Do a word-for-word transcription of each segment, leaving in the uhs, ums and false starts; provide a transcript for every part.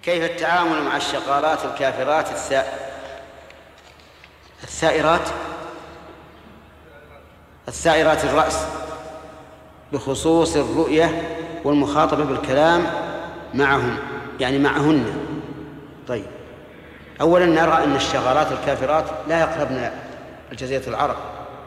كيف التعامل مع الشغالات الكافرات الثائرات الثائرات الرأس بخصوص الرؤية والمخاطبة بالكلام معهم، يعني معهن؟ طيب، أولا نرى أن الشغالات الكافرات لا يقربن الجزيرة العرب،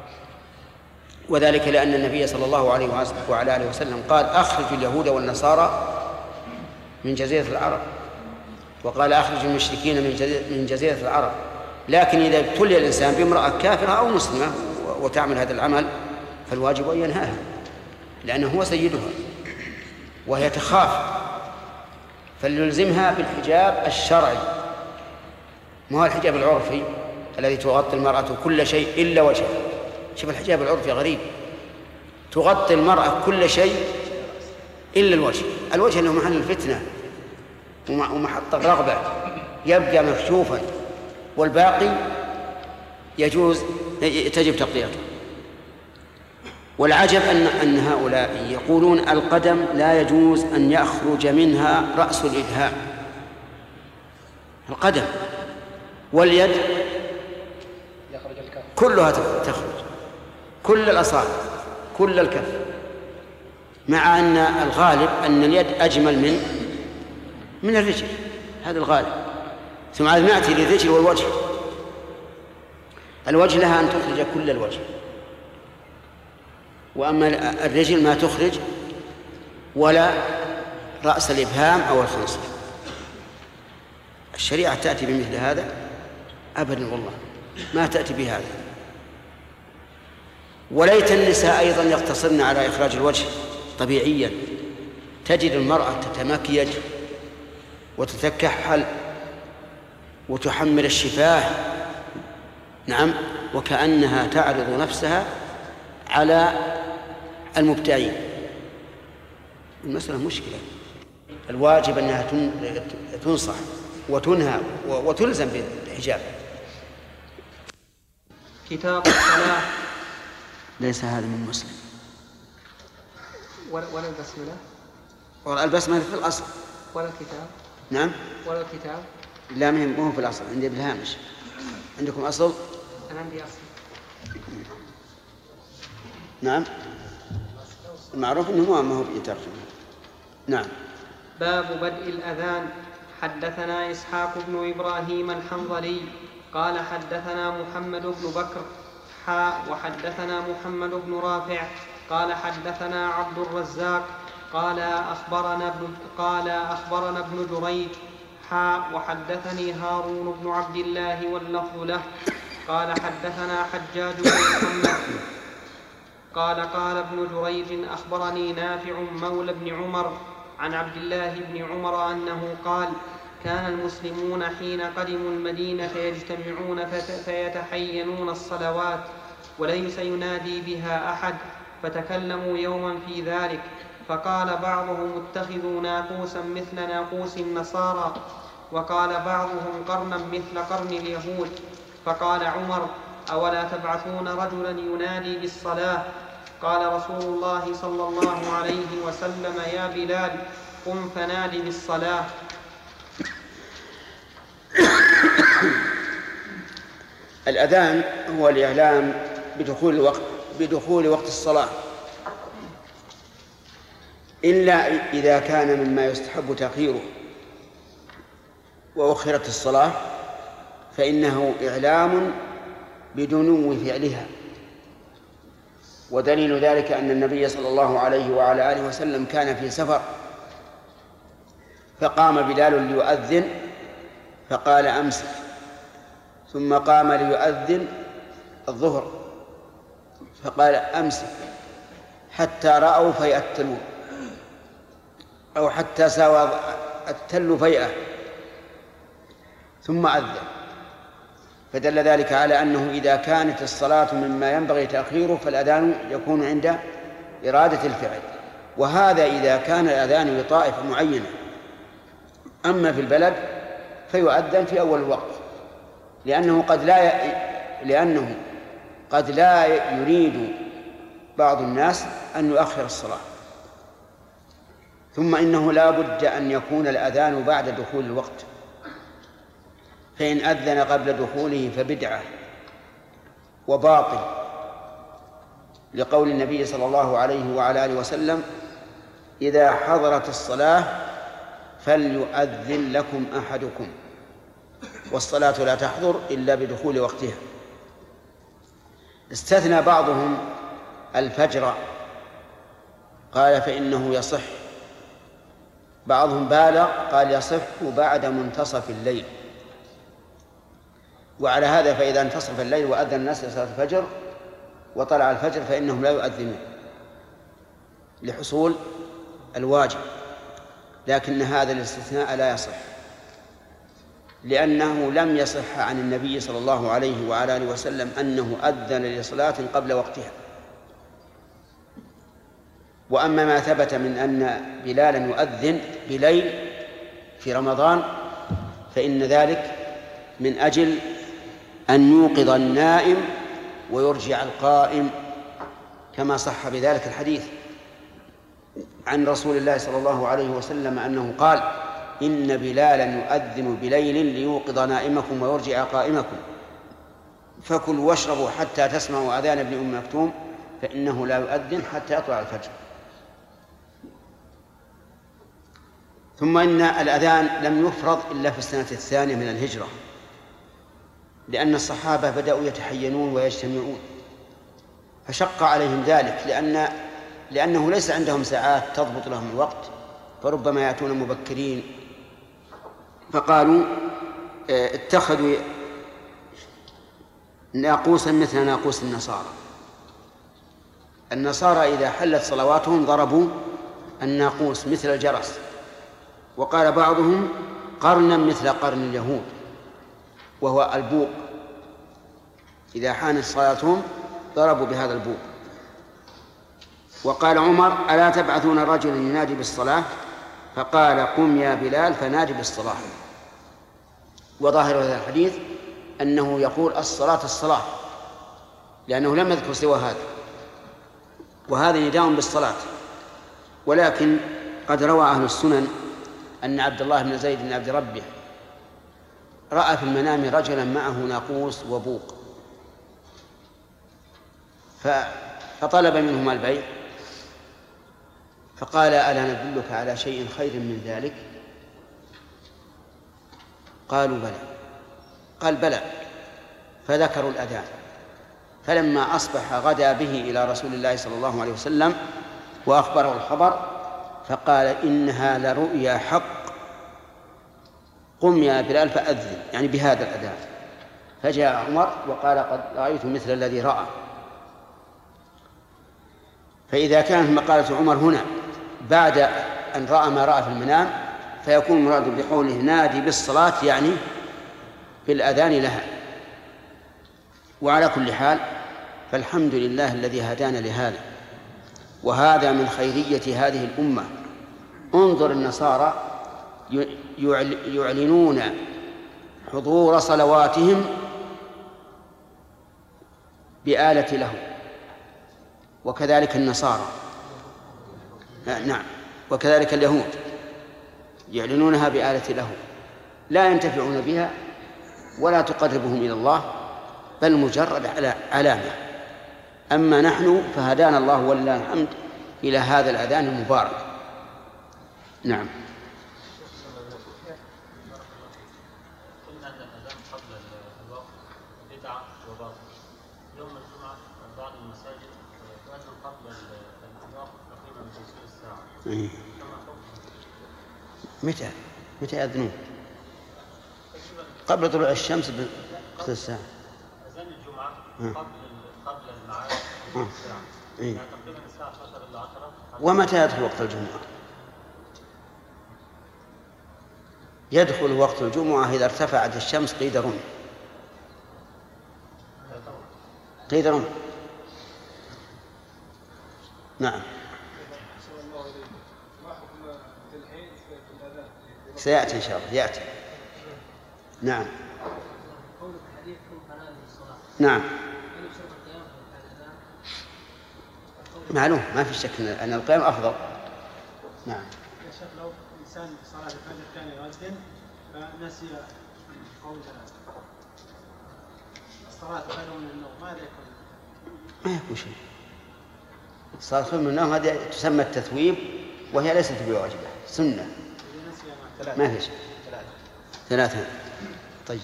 وذلك لأن النبي صلى الله عليه وعلى آله وسلم قال: أخرج اليهود والنصارى من جزيرة العرب، وقال: أخرج المشركين من جزيرة العرب. لكن إذا ابتلي الإنسان بامرأة كافرة أو مسلمة وتعمل هذا العمل فالواجب أن ينهاها، لأنه هو سيدها وهي تخاف، فليلزمها بالحجاب الشرعي، ما هو الحجاب العرفي الذي تغطي المرأة كل شيء إلا وجهها. شوف الحجاب العرفي غريب، تغطي المرأة كل شيء إلا الوجه. الوجه أنه محل الفتنة ومحط الرغبة، يبقى مكشوفا، والباقي يجوز تجب تغطيته. والعجب أن أن هؤلاء يقولون القدم لا يجوز أن يخرج منها رأس الإبهام، القدم واليد كلها تخرج، كل الأصابع، كل الكف، مع أن الغالب أن اليد أجمل من من الرجل، هذا الغالب. ثم عاد نأتي للرجل والوجه. الوجه لها أن تخرج كل الوجه، وأما الرجل ما تخرج ولا رأس الإبهام أو الخنصر. الشريعة تأتي بمثل هذا؟ أبدا والله ما تأتي بهذا. وليت النساء أيضا يقتصرن على إخراج الوجه طبيعيا. تجد المرأة تتمكيج وتتكحل وتحمل الشفاه، نعم، وكأنها تعرض نفسها على المبتعين. المسألة مشكلة. الواجب أنها تنصح وتنهى وتلزم بالحجاب. كتاب الصلاة. ليس هذا من مسلم ولا ولا البسملة، ولا البسملة في الأصل، ولا الكتاب. نعم، ولا الكتاب. لا، مهم مو في الأصل، عندي بالهامش. عندكم أصل؟ أنا عندي أصل. نعم، المعروف أنه ما هو بيترجم. نعم. باب بدء الأذان. حدثنا إسحاق بن إبراهيم الحنظلي قال حدثنا محمد بن بكر حاء وحدثنا محمد بن رافع قال حدثنا عبد الرزاق قال أخبرنا ابن قال أخبرنا ابن جريج حاء وحدثني هارون بن عبد الله واللفظ له قال حدثنا حجاج بن محمد قال قال ابن جريج أخبرني نافع مولى بن عمر عن عبد الله بن عمر أنه قال: كان المسلمون حين قدموا المدينة يجتمعون فيتحينون الصلوات وليس ينادي بها أحد، فتكلموا يوما في ذلك، فقال بعضهم: اتخذوا ناقوسا مثل ناقوس النصارى، وقال بعضهم: قرنا مثل قرن اليهود. فقال عمر: أولا تبعثون رجلا ينادي بالصلاة؟ قال رسول الله صلى الله عليه وسلم: يا بلال قم فنادي بالصلاة. الأذان هو الإعلام بدخول الوقت بدخول وقت الصلاة، إلا إذا كان مما يستحب تأخيره وأخرت الصلاة فإنه إعلام بدنو فعلها. ودليل ذلك أن النبي صلى الله عليه وعلى آله وسلم كان في سفر، فقام بلال ليؤذن فقال: أمسك. ثم قام ليؤذن الظهر فقال: أمسك، حتى رأوا فيء التلون، أو حتى ساوى التل فيئة، ثم أذن. فدل ذلك على أنه إذا كانت الصلاة مما ينبغي تأخيره فالأذان يكون عند إرادة الفعل، وهذا إذا كان الأذان لطائفة معينة. أما في البلد فيؤذن في أول الوقت، لأنه قد لا ي... لأنه قد لا يريد بعض الناس أن يؤخر الصلاة. ثم إنه لا بد أن يكون الأذان بعد دخول الوقت، فإن أذن قبل دخوله فبدعة وباطل، لقول النبي صلى الله عليه وعلى آله وسلم: إذا حضرت الصلاة فليؤذن لكم أحدكم، والصلاة لا تحضر إلا بدخول وقتها. استثنى بعضهم الفجر، قال فإنه يصح، بعضهم بالغ قال يصح بعد منتصف الليل. وعلى هذا فإذا انتصف الليل وأذن الناس لصلاة الفجر وطلع الفجر فإنهم لا يؤذنون لحصول الواجب، لكن هذا الاستثناء لا يصح، لأنه لم يصح عن النبي صلى الله عليه وعلى آله وسلم أنه أذن لصلاة قبل وقتها. وأما ما ثبت من أن بلالا يؤذن بليل في رمضان فإن ذلك من أجل أن يوقظ النائم ويرجع القائم، كما صح بذلك الحديث عن رسول الله صلى الله عليه وسلم أنه قال: إن بلالا يؤذن بليل ليوقظ نائمكم ويرجع قائمكم، فكلوا واشربوا حتى تسمعوا أذان ابن أم مكتوم فإنه لا يؤذن حتى يطلع الفجر. ثم إن الأذان لم يفرض إلا في السنة الثانية من الهجرة، لأن الصحابة بدأوا يتحينون ويجتمعون، فشق عليهم ذلك، لأن لأنه ليس عندهم ساعات تضبط لهم الوقت، فربما يأتون مبكرين، فقالوا اتخذوا ناقوسا مثل ناقوس النصارى. النصارى إذا حلت صلواتهم ضربوا الناقوس مثل الجرس، وقال بعضهم قرنا مثل قرن اليهود، وهو البوق، إذا حانت صلاتهم ضربوا بهذا البوق. وقال عمر: ألا تبعثون رجلا ينادي بالصلاة؟ فقال: قم يا بلال فنادي بالصلاة. وظاهر هذا الحديث أنه يقول الصلاة الصلاة، لأنه لم يذكر سوى هذا، وهذا نداء بالصلاة. ولكن قد روى أهل السنن أن عبد الله بن زيد بن عبد ربه رأى في المنام رجلا معه ناقوس وبوق، فطلب منهما البيع، فقال: ألا ندلك على شيء خير من ذلك؟ قالوا: بلى. قال: بلى. فذكروا الأذان، فلما أصبح غدا به إلى رسول الله صلى الله عليه وسلم وأخبره الخبر، فقال: إنها لرؤيا حق، قم يا بلال فأذن، يعني بهذا الأذان. فجاء عمر وقال: قد رأيت مثل الذي رأى. فإذا كانت مقالة عمر هنا بعد أن رأى ما رأى في المنام، فيكون مراد بقوله نادي بالصلاة يعني بالأذان لها. وعلى كل حال فالحمد لله الذي هدانا لهذا، وهذا من خيرية هذه الأمة. انظر النصارى يعلنون حضور صلواتهم بآلة له، وكذلك النصارى، نعم، وكذلك اليهود يعلنونها بآلة له، لا ينتفعون بها ولا تقربهم إلى الله، بل مجرد علامة. أما نحن فهدانا الله ولله الحمد إلى هذا الأذان المبارك. نعم. قلنا أن الأذان قبل الوقت بدعة وباطل. يوم الجمعة بعض المساجد تؤذن قبل الوقت تقريبا بنصف الساعة. إيه. متى متى يأذنون؟ قبل طلوع الشمس بنصف الساعة. أذان الجمعة قبل قبل الميعاد بنصف الساعة. إيه. يعني تقريبا الساعة عشرة إلى عشرة. ومتى يدخل وقت الجمعة؟ يدخل وقت الجمعة إذا ارتفعت الشمس قيد رمح. قيد رمح. نعم. سيأتي إن شاء الله، يأتي. نعم. نعم. معلوم، ما في شك أن القيام أفضل. نعم. شيخ لو إنسان في صلاة الفجر كان يؤذن فنسي قول الصلاة خير من النوم، ماذا يكون؟ ما يكون شيء. الصلاة خير من النوم هذه تسمى التثويب وهي ليست بواجبة، سنة. ما في شيء. ثلاثة. طيب.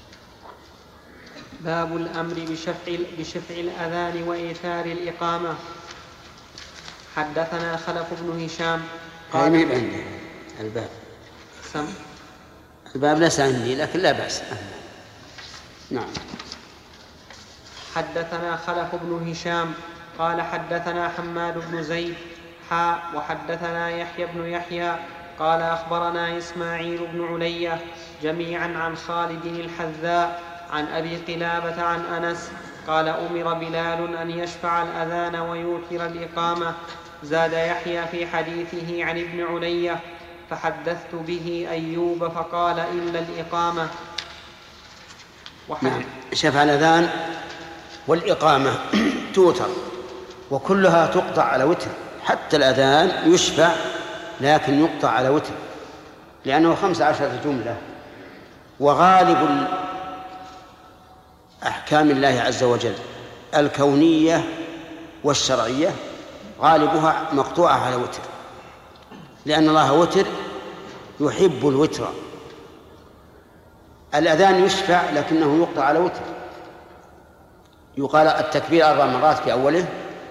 باب الأمر بشفع بشفع الأذان وإيثار الإقامة. حدثنا خلف بن هشام قال ما عندي الباب. سم. الباب ليس عندي لكن لا بأس. نعم. حدثنا خلف بن هشام قال حدثنا حماد بن زيد حاء وحدثنا يحيى بن يحيى قال أخبرنا إسماعيل بن علية جميعا عن خالد الحذاء عن أبي قلابة عن أنس قال أمر بلال أن يشفع الأذان ويوتر الإقامة. زاد يحيى في حديثه عن ابن علية فحدثت به أيوب فقال إلا الإقامة. نعم. شفع الأذان والإقامة توتر وكلها تقطع على وتر، حتى الأذان يشفع لكن يقطع على وتر لأنه خمس عشرة جملة. وغالب أحكام الله عز وجل الكونية والشرعية غالبها مقطوعة على وتر، لأن الله وتر يحب الوتر. الأذان يشفع لكنه يقطع على وتر، يقال التكبير أربع مرات في أوله،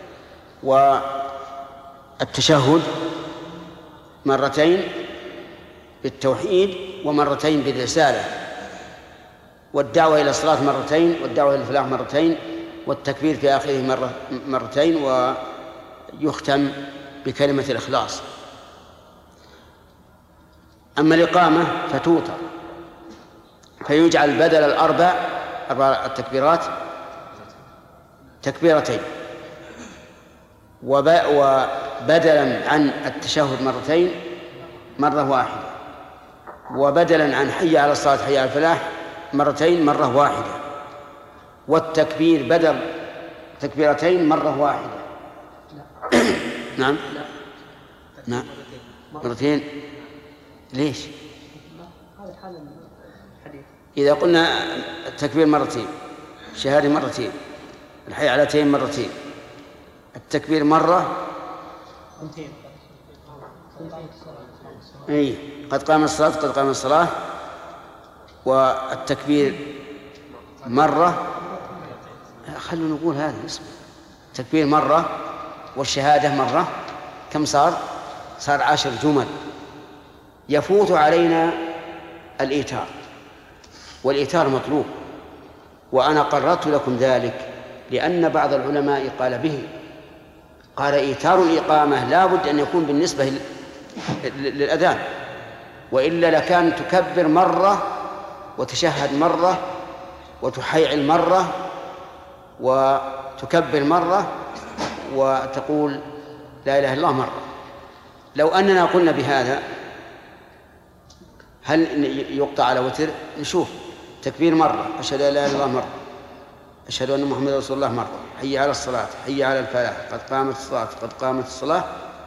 والتشهد مرتين بالتوحيد ومرتين بالرسالة، والدعوة إلى الصلاة مرتين، والدعوة إلى الفلاح مرتين، والتكبير في آخره مرة مرتين، ويختم بكلمة الإخلاص. أما الإقامة فتوتر، فيجعل بدل الأربع أربع التكبيرات تكبيرتين، وبدلا عن التشهد مرتين مرة واحدة، وبدلا عن حي على الصلاة حي على الفلاح مرتين مرة واحدة، والتكبير بدل تكبيرتين مرة واحدة. نعم نعم مرتين. ليش؟ إذا قلنا التكبير مرتين، الشهادة مرتين، الحي علتين مرتين، التكبير مرة، أي قد قام الصلاة قد قام الصلاة، والتكبير مرة. خلونا نقول هذا اسمه التكبير مرة والشهادة مرة، كم صار؟ صار عشر جمل. يفوت علينا الإيتار، والإيتار مطلوب، وأنا قررت لكم ذلك لأن بعض العلماء قال به، قال إيتار الإقامة لا بد أن يكون بالنسبة للأذان، وإلا لكان تكبر مرة وتشهد مرة وتحيعل مرة وتكبر مرة وتقول لا إله إلا الله مرة. لو أننا قلنا بهذا هل يقطع على وتر؟ نشوف تكبير مرة، أشهد أن لا إله إلا الله مرة، أشهد أن محمد رسول الله مرة، حي على الصلاة حي على الفلاح قد قامت الصلاة قد قامت الصلاة،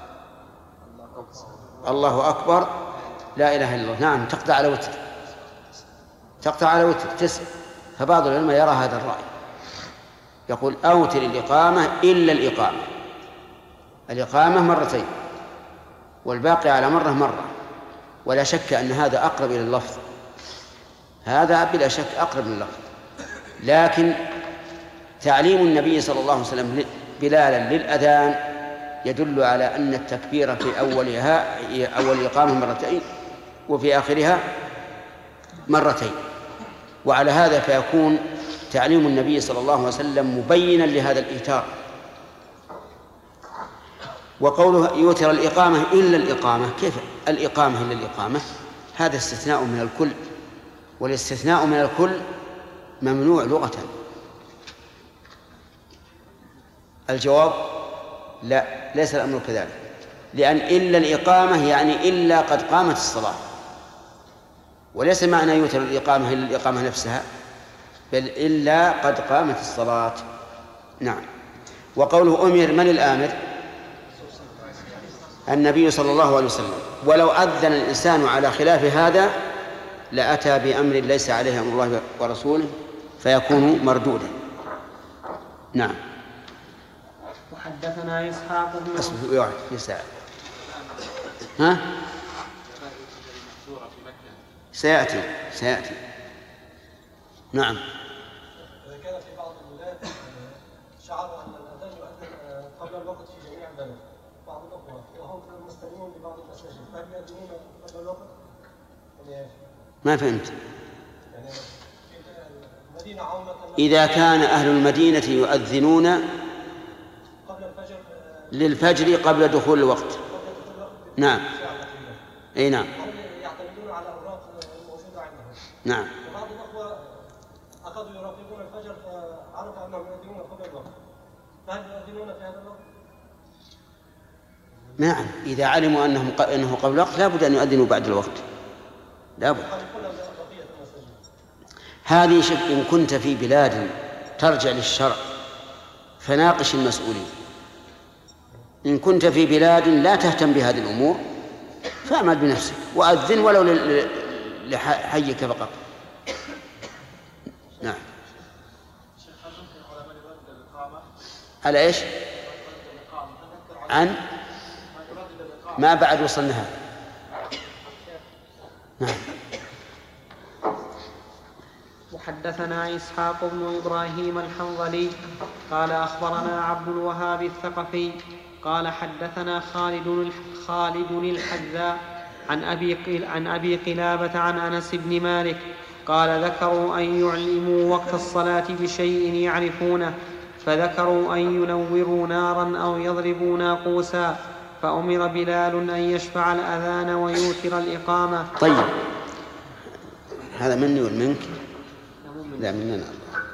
الله أكبر لا إله إلا الله. نعم تقطع على وتر، تقطع على وتر تسع. فبعض العلماء يرى هذا الرأي، يقول أوتر الإقامة إلا الإقامة، الإقامة مرتين والباقي على مرة مرة. ولا شك أن هذا أقرب إلى اللفظ، هذا بلا شك أقرب من اللفظ. لكن تعليم النبي صلى الله عليه وسلم بلالا للأذان يدل على أن التكبير في أولها أول الإقامة مرتين وفي آخرها مرتين، وعلى هذا فيكون تعليم النبي صلى الله عليه وسلم مبينا لهذا الإيتار. وقوله يوتر الإقامة إلا الإقامة، كيف الإقامة إلا الإقامة؟ هذا استثناء من الكل، والاستثناء من الكل ممنوع لغة. الجواب لا، ليس الأمر كذلك، لأن إلا الإقامة يعني إلا قد قامت الصلاة، وليس معنى يوتر الإقامة إلا الإقامة نفسها، بل إلا قد قامت الصلاة. نعم. وقوله أمر، من الآمر؟ النبي صلى الله عليه وسلم ولو أذن الإنسان على خلاف هذا لأتى بأمر ليس عليه أمر الله ورسوله فيكون مردودا. نعم. وحدثنا إسحاق بن أصبح واحد في ساعة. ها؟ سيأتي سيأتي. نعم. إذا كان في بعض البلاد شعروا أن الأذان يؤذن قبل الوقت في جميع البلد بعض الأخوة وهم مستمعون لبعض المساجد هل يؤذنون قبل الوقت؟ ما فهمت. يعني المدينة عامة إذا كان أهل المدينة يؤذنون قبل الفجر للفجر قبل دخول الوقت. نعم. أي نعم. يعتمدون على أوراق موجودة عندهم. نعم. وبعض الأخوة أخذوا يراقبون الفجر فعرفوا أنهم يؤذنون قبل الوقت. فهل يؤذنون في هذا الوقت؟ نعم. إذا علموا أنهم أنه قبل الوقت لا بد أن يؤذنوا بعد الوقت. لا بد. هذه شك. إن كنت في بلاد ترجع للشرع فناقش المسؤولين. إن كنت في بلاد لا تهتم بهذه الأمور فاعمل بنفسك وأذن ولو لحيك فقط. نعم. على إيش؟ عن ما بعد وصلنا. نعم. وحدثنا إسحاق بن إبراهيم الحنظلي قال أخبرنا عبد الوهاب الثقفي قال حدثنا خالد خالد الحذاء عن أبي عن أبي قلابة عن أنس بن مالك قال ذكروا أن يعلموا وقت الصلاة بشيء يعرفونه فذكروا أن ينوروا نارا أو يضربوا ناقوسا فأمر بلال أن يشفع الأذان ويوتر الإقامة. طيب هذا مني والمنك لا مننا.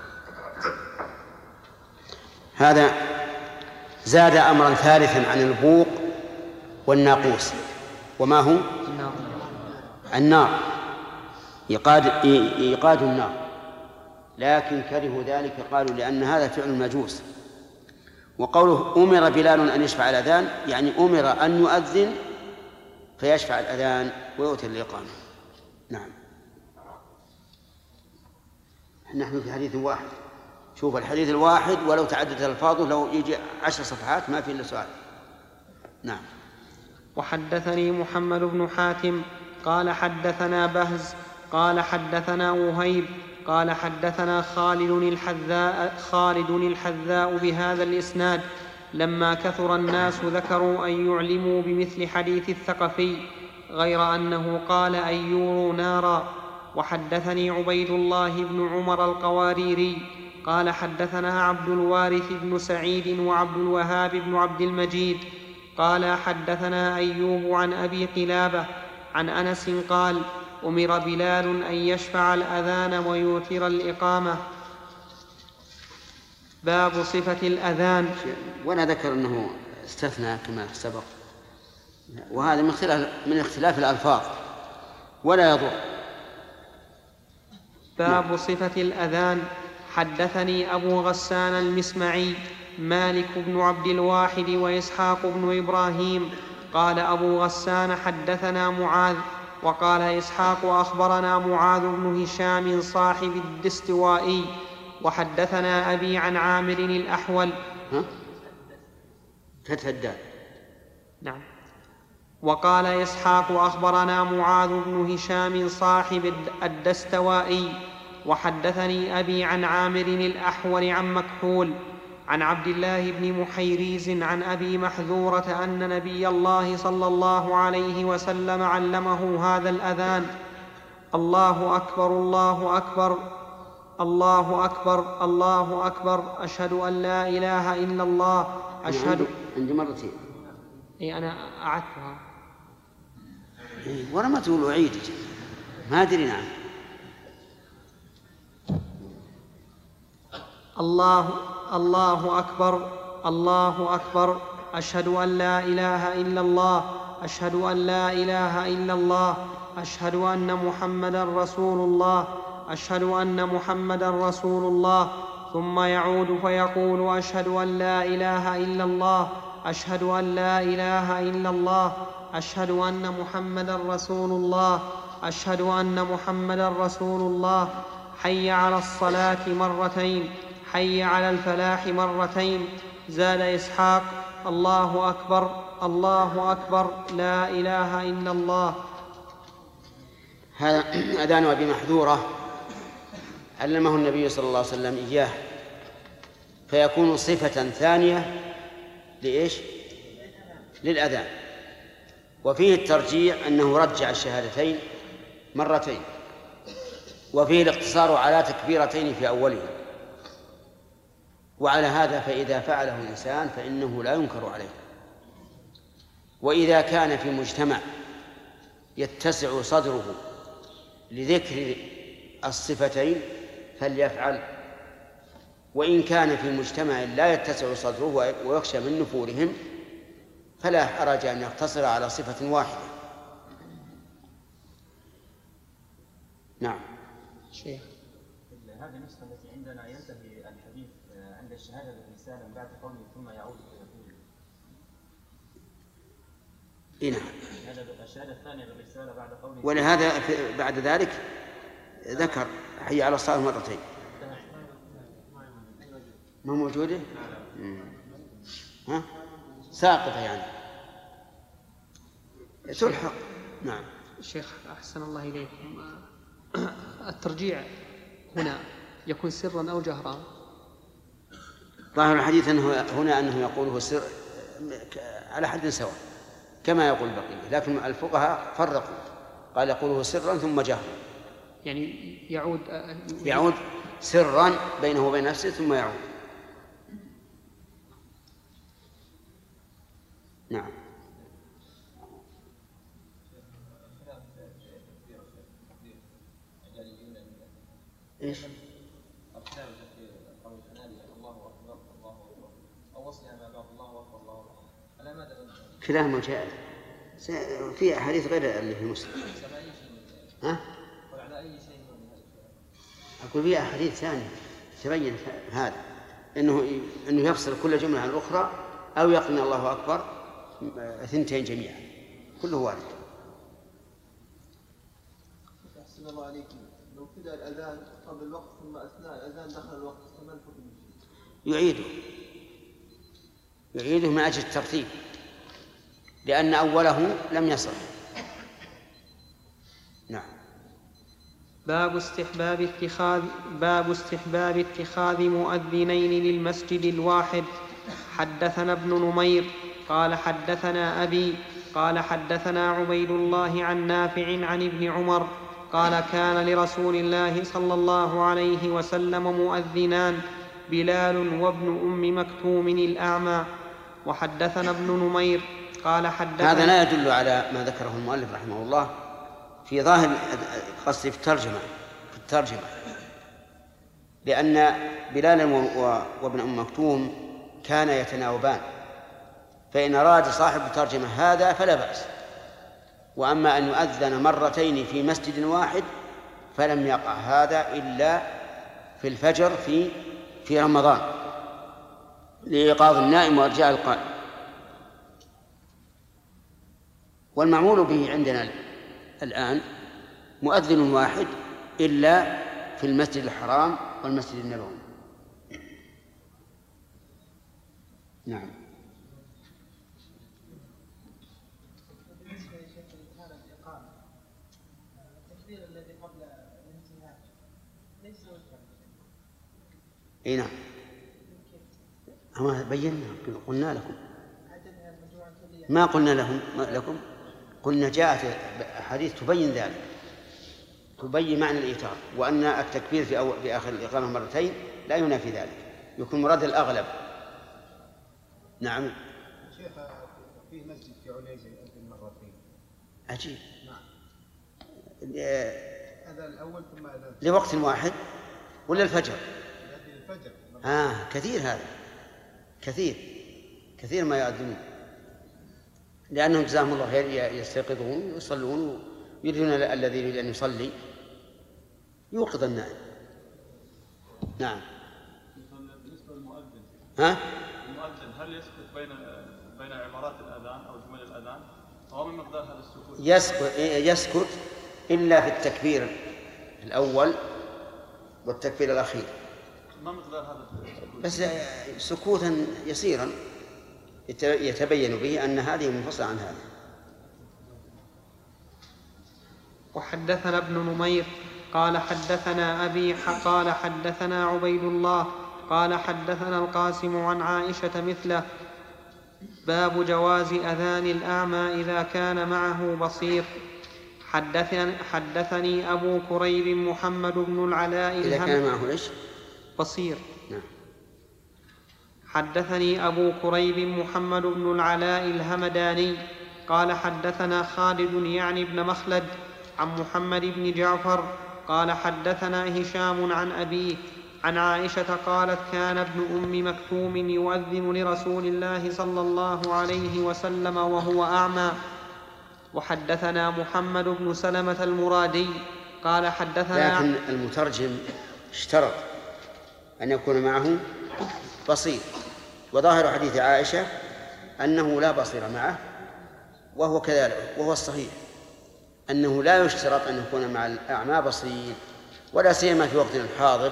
هذا زاد أمرا ثالثا عن البوق والناقوس. وما هو؟ النار. إيقاد إيقاد النار. لكن كرهوا ذلك قالوا لأن هذا فعل المجوس. وقوله أمر بلال أن يشفع الأذان يعني أمر أن يؤذن فيشفع الأذان ويؤتي الإقامة. نعم. نحن في حديث واحد. شوف الحديث الواحد ولو تعددت ألفاظه لو يجي عشر صفحات ما في إلا سؤال. نعم. وحدثني محمد بن حاتم قال حدثنا بهز قال حدثنا وهيب قال حدثنا خالد الحذاء خالد الحذاء بهذا الإسناد لما كثر الناس ذكروا أن يعلموا بمثل حديث الثقفي غير أنه قال أن يوروا نارا. وحدثني عبيد الله بن عمر القواريري قال حدثنا عبد الوارث بن سعيد وعبد الوهاب بن عبد المجيد قال حدثنا أيوب عن أبي قلابة عن أنس قال أمر بلال أن يشفع الأذان ويوتر الإقامة. باب صفة الأذان. وأنا ذكر أنه استثنى كما سبق وهذا من اختلاف, من اختلاف الألفاظ ولا يضر. باب صفة الأذان. حدثني أبو غسان المسمعي مالك بن عبد الواحد وإسحاق بن إبراهيم قال أبو غسان حدثنا معاذ وقال إسحاق أخبرنا معاذ بن هشام صاحب الدستوائي وحدثنا أبي عن عامر الأحول. ها؟ فتح الدال. نعم. وقال إسحاق أخبرنا معاذ بن هشام صاحب الدستوائي وحدثني أبي عن عامر الأحول عن مكحول عن عبد الله بن محيريز عن أبي محذورة أن نبي الله صلى الله عليه وسلم علمه هذا الأذان: الله أكبر الله أكبر الله أكبر الله أكبر أشهد أن لا إله إلا الله أشهد. عندي مرتين. إيه أنا أعدتها. إيه ولا ما تقول أعيد ما أدري. نعم. الله الله أكبر الله أكبر أشهد أن لا إله إلا الله أشهد أن لا إله إلا الله أشهد أن محمدا رسول الله أشهد أن محمدا رسول الله. ثم يعود فيقول: أشهد أن لا إله إلا الله أشهد أن لا إله إلا الله، أشهد أن محمدا رسول الله، أشهد أن محمدا رسول الله. حي على الصلاة مرتين، حي على الفلاح مرتين. زاد إسحاق: الله أكبر الله أكبر لا إله إلا الله. هذا أذان أبي محذورة علمه النبي صلى الله عليه وسلم إياه، فيكون صفة ثانية لإيش؟ للأذان. وفيه الترجيع أنه رجع الشهادتين مرتين، وفيه الاقتصار على تكبيرتين في أولها. وعلى هذا فإذا فعله الإنسان فإنه لا ينكر عليه. وإذا كان في مجتمع يتسع صدره لذكر الصفتين فليفعل، وإن كان في مجتمع لا يتسع صدره ويخشى من نفورهم فلا حرج أن يقتصر على صفة واحدة. نعم. شيخ، هذه النسخة التي عندنا ينتهي الحديث عند الشهادة بالرسالة بعد قوله ثم يعود فيقول. إيه نعم. هذا الشهادة الثانية بالرسالة بعد قوله. ولهذا بعد ذلك ذكر حي على الصلاة مرتين. ما موجودة؟ ها؟ ساقطة يعني تلحق. نعم. شيخ أحسن الله إليكم، الترجيع هنا يكون سرا أو جهرا؟ ظاهر الحديث أنه هنا أنه يقوله سر على حد سواء كما يقول البقية، لكن الفقهاء فرقوا، قال يقوله سرا ثم جهرا، يعني يعود يعود سرا بينه وبين نفسه ثم يعود. نعم. إيش؟ كلاهما جائز، في أحاديث غير اللي في مسلم. ها؟ أقول في أحاديث ثانية تبين هذا، إنه إنه يفصل كل جملة عن الأخرى أو يقني الله أكبر ثنتين جميعا، كله وارد. أحسن الله عليكم، لو ابتدأ الأذان قبل الوقت ثم أثناء الأذان دخل الوقت فما الحكم؟ يعيده يعيده من أجل الترتيب، لأن أوله لم يصح. نعم. باب استحباب اتخاذ باب استحباب اتخاذ مؤذنين للمسجد الواحد. حدثنا ابن نمير قال حدثنا أبي قال حدثنا عبيد الله عن نافع عن ابن عمر قال كان لرسول الله صلى الله عليه وسلم مؤذنان، بلال وابن أم مكتوم الأعمى. وحدثنا ابن نمير قال حدثنا. هذا لا يدل على ما ذكره المؤلف رحمه الله في ظاهر قصد في الترجمة في الترجمة لأن بلالا وابن أم مكتوم كان يتناوبان، فإن أراد صاحب الترجمة هذا فلا بأس. وأما أن يؤذن مرتين في مسجد واحد فلم يقع هذا إلا في الفجر في في رمضان لإيقاظ النائم وإرجاع القائم. والمعمول به عندنا الآن مؤذن واحد إلا في المسجد الحرام والمسجد النبوي. نعم. التكبير الذي قبل الانتهاء ليس وجها. اي نعم. أما بينا قلنا لكم ما قلنا لهم لكم قلنا جاءت حديث تبين ذلك، تبين معنى الإيتار، وأن التكبير في, أول في آخر الإقامة مرتين لا ينافي ذلك، يكون مراد الأغلب. نعم. شيخ في مسجد في عليزة يؤذن مرتين. عجيب. نعم. هذا الأول ثم أذان لوقت واحد ولا الفجر؟ الفجر. آه كثير، هذا كثير كثير ما يؤذنون، لأنهم جزاهم الله خير يستيقظون ويصلون ويريدون الذي يريد أن يصلي يوقظ النائم. نعم. بالنسبة للمؤذن، ها؟ المؤذن هل يسقط بين بين عبارات الأذان أو جمل الأذان، فهو من مقدار هذا السكوت. يسكت يسكت إلا في التكبير الأول والتكبير الأخير. ما مقدار هذا السكوت؟ بس سكوتا يسيرا يتبين به أن هذه منفصلة عن هذه. وحدثنا ابن نمير قال حدثنا أبي قال حدثنا عبيد الله قال حدثنا القاسم عن عائشة مثله. باب جواز أذان الأعمى إذا كان معه بصير. حدثني, حدثني أبو كريب محمد بن العلاء إذا كان معه إيش؟ بصير. نعم. حدثني أبو كريب محمد بن العلاء الهمداني قال حدثنا خالد يعني بن مخلد عن محمد بن جعفر قال حدثنا هشام عن أبيه عن عائشة قالت كان ابن أم مكتوم يؤذن لرسول الله صلى الله عليه وسلم وهو أعمى. وحدثنا محمد بن سلمة المرادي قال حدثنا، لكن المترجم اشترط أن يكون معه بصير، وظاهر حديث عائشة أنه لا بصير معه، وهو كذلك، وهو الصحيح أنه لا يشترط أن يكون مع الأعمى بصير، ولا سيما في وقتنا الحاضر،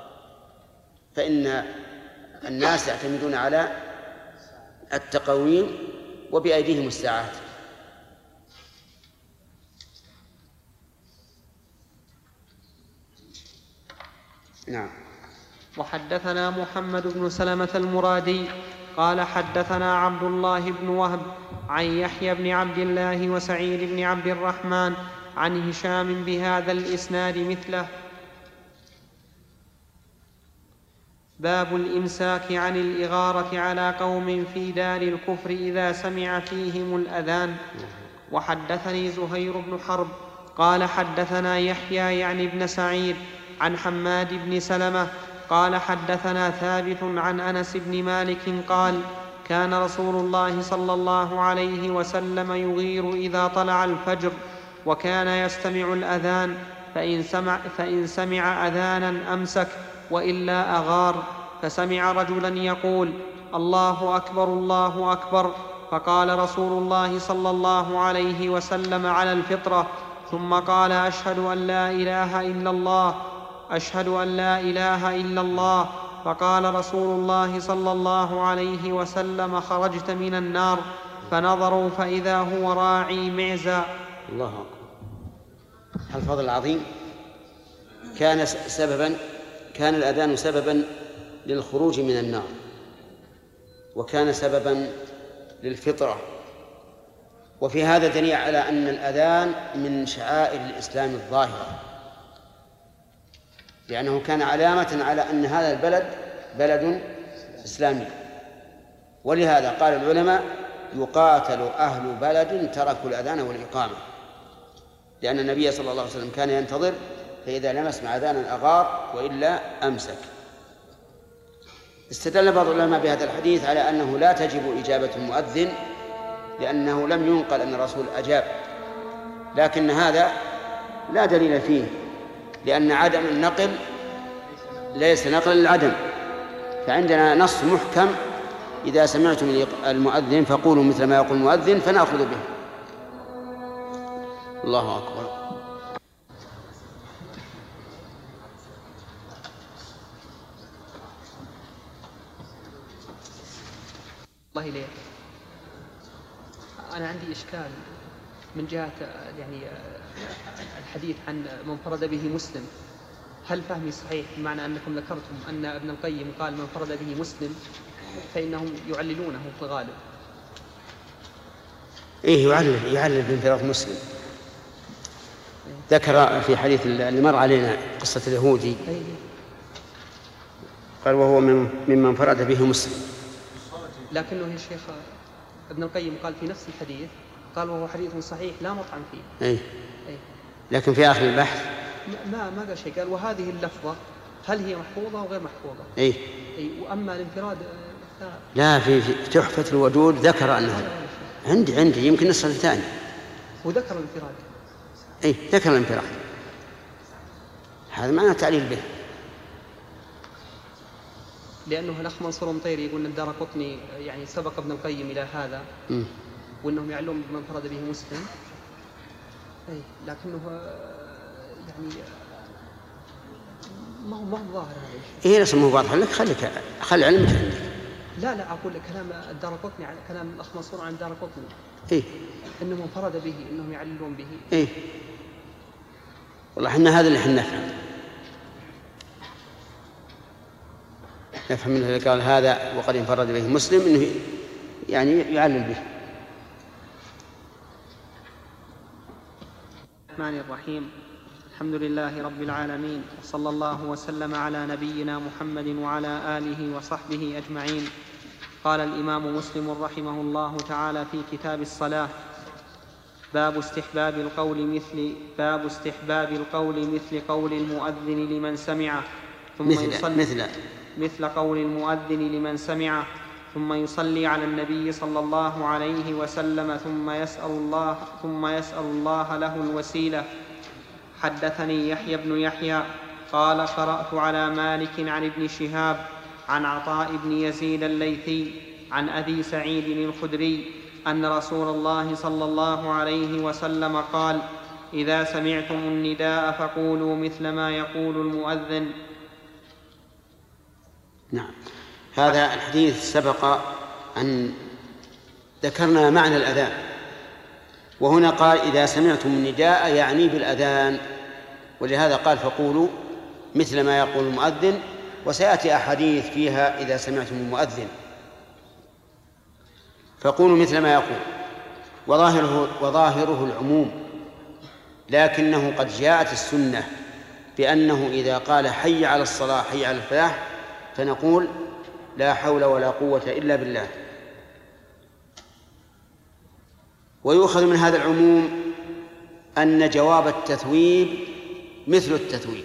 فإن الناس يعتمدون على التقويم وبأيديهم الساعات. نعم. وحدثنا محمد بن سلمة المرادي قال حدثنا عبد الله بن وهب عن يحيى بن عبد الله وسعيد بن عبد الرحمن عن هشام بهذا الإسناد مثله. باب الإمساك عن الإغارة على قوم في دار الكفر إذا سمع فيهم الأذان. وحدثني زهير بن حرب قال حدثنا يحيى يعني بن سعيد عن حماد بن سلمة قال حدثنا ثابت عن أنس بن مالك قال كان رسول الله صلى الله عليه وسلم يغير إذا طلع الفجر، وكان يستمع الأذان، فإن سمع, فإن سمع أذانا أمسك وإلا أغار. فسمع رجلا يقول الله أكبر الله أكبر، فقال رسول الله صلى الله عليه وسلم على الفطرة، ثم قال أشهد أن لا إله إلا الله أشهد أن لا إله إلا الله. فقال رسول الله صلى الله عليه وسلم خرجت من النار. فنظروا فإذا هو راعي معزى. الله أكبر. الفضل العظيم. كان سببا كان الأذان سببا للخروج من النار، وكان سببا للفطرة. وفي هذا دليل على أن الأذان من شعائر الإسلام الظاهرة، لأنه كان علامة على أن هذا البلد بلد إسلامي. ولهذا قال العلماء يقاتل أهل بلد تركوا الأذان والإقامة، لأن النبي صلى الله عليه وسلم كان ينتظر، فإذا لم يسمع أذانا أغار وإلا أمسك. استدل بعض العلماء بهذا الحديث على أنه لا تجب إجابة المؤذن، لأنه لم ينقل أن الرسول أجاب، لكن هذا لا دليل فيه، لأن عدم النقل ليس نقلا للعدم. فعندنا نص محكم إذا سمعتم المؤذن فقولوا مثل ما يقول المؤذن فنأخذ به. الله أكبر. الله إليك. أنا عندي إشكال من جهة يعني الحديث عن من فرد به مسلم. هل فهمي صحيح بمعنى أنكم ذكرتم أن ابن القيم قال من فرد به مسلم فإنهم يعللونه في الغالب؟ إيه يعلل يعلل بانفراد مسلم. ذكر في حديث اللي مر علينا قصة اليهودي قال وهو من ممن فرد به مسلم، لكنه يا شيخ ابن القيم قال في نفس الحديث قال وهو حديث صحيح لا مطعن فيه. أي. أي. لكن في آخر البحث ما ما قال شيء، قال وهذه اللفظة هل هي محفوظة أو غير محفوظة؟ أي. أي. وأما الانفراد لا في, في تحفة الودود ذكر أنها عندي عندي يمكن نصف الثاني وذكر الانفراد. أي ذكر الانفراد، هذا معنى تعليل به. لأنه الأخ منصور مطيري يقول أن الدارقطني يعني سبق ابن القيم إلى هذا م. وأنهم يعلمون بمن فرد به مسلم، أي لكنه يعني ما هو ما هو ظاهر هذا. إيه اسمه واضح لك، خليك خلي علمك عندك. لا لا أقول لك كلام الدارقطني على كلام الأخ منصور عن الدارقطني. إيه أنهم انفرد به، أنهم يعللون به. إيه والله إحنا هذا اللي إحنا نفهم. نفهم منه اللي قال هذا وقد انفرد به مسلم إنه يعني يعلل به. الرحمن الرحيم. الحمد لله رب العالمين، وصلى الله وسلم على نبينا محمد وعلى آله وصحبه أجمعين. قال الإمام مسلم رحمه الله تعالى في كتاب الصلاة: باب استحباب القول مثل باب استحباب القول مثل قول المؤذن لمن سمعه ثم مثل يصلي مثل مثل قول المؤذن لمن سمعه ثم يصلي على النبي صلى الله عليه وسلم ثم يسأل الله ثم يسأل الله له الوسيلة. حدثني يحيى بن يحيى قال: قرأت على مالك عن ابن شهاب عن عطاء بن يزيد الليثي عن أبي سعيد الخدري أن رسول الله صلى الله عليه وسلم قال: إذا سمعتم النداء فقولوا مثل ما يقول المؤذن. نعم، هذا الحديث سبق أن ذكرنا معنى الأذان، وهنا قال إذا سمعتم النداء يعني بالأذان، ولهذا قال فقولوا مثل ما يقول المؤذن، وسيأتي أحاديث فيها إذا سمعتم المؤذن فقولوا مثل ما يقول، وظاهره, وظاهره العموم، لكنه قد جاءت السنة بأنه إذا قال حي على الصلاة حي على الفلاح فنقول لا حول ولا قوة إلا بالله. ويؤخذ من هذا العموم أن جواب التثويب مثل التثويب،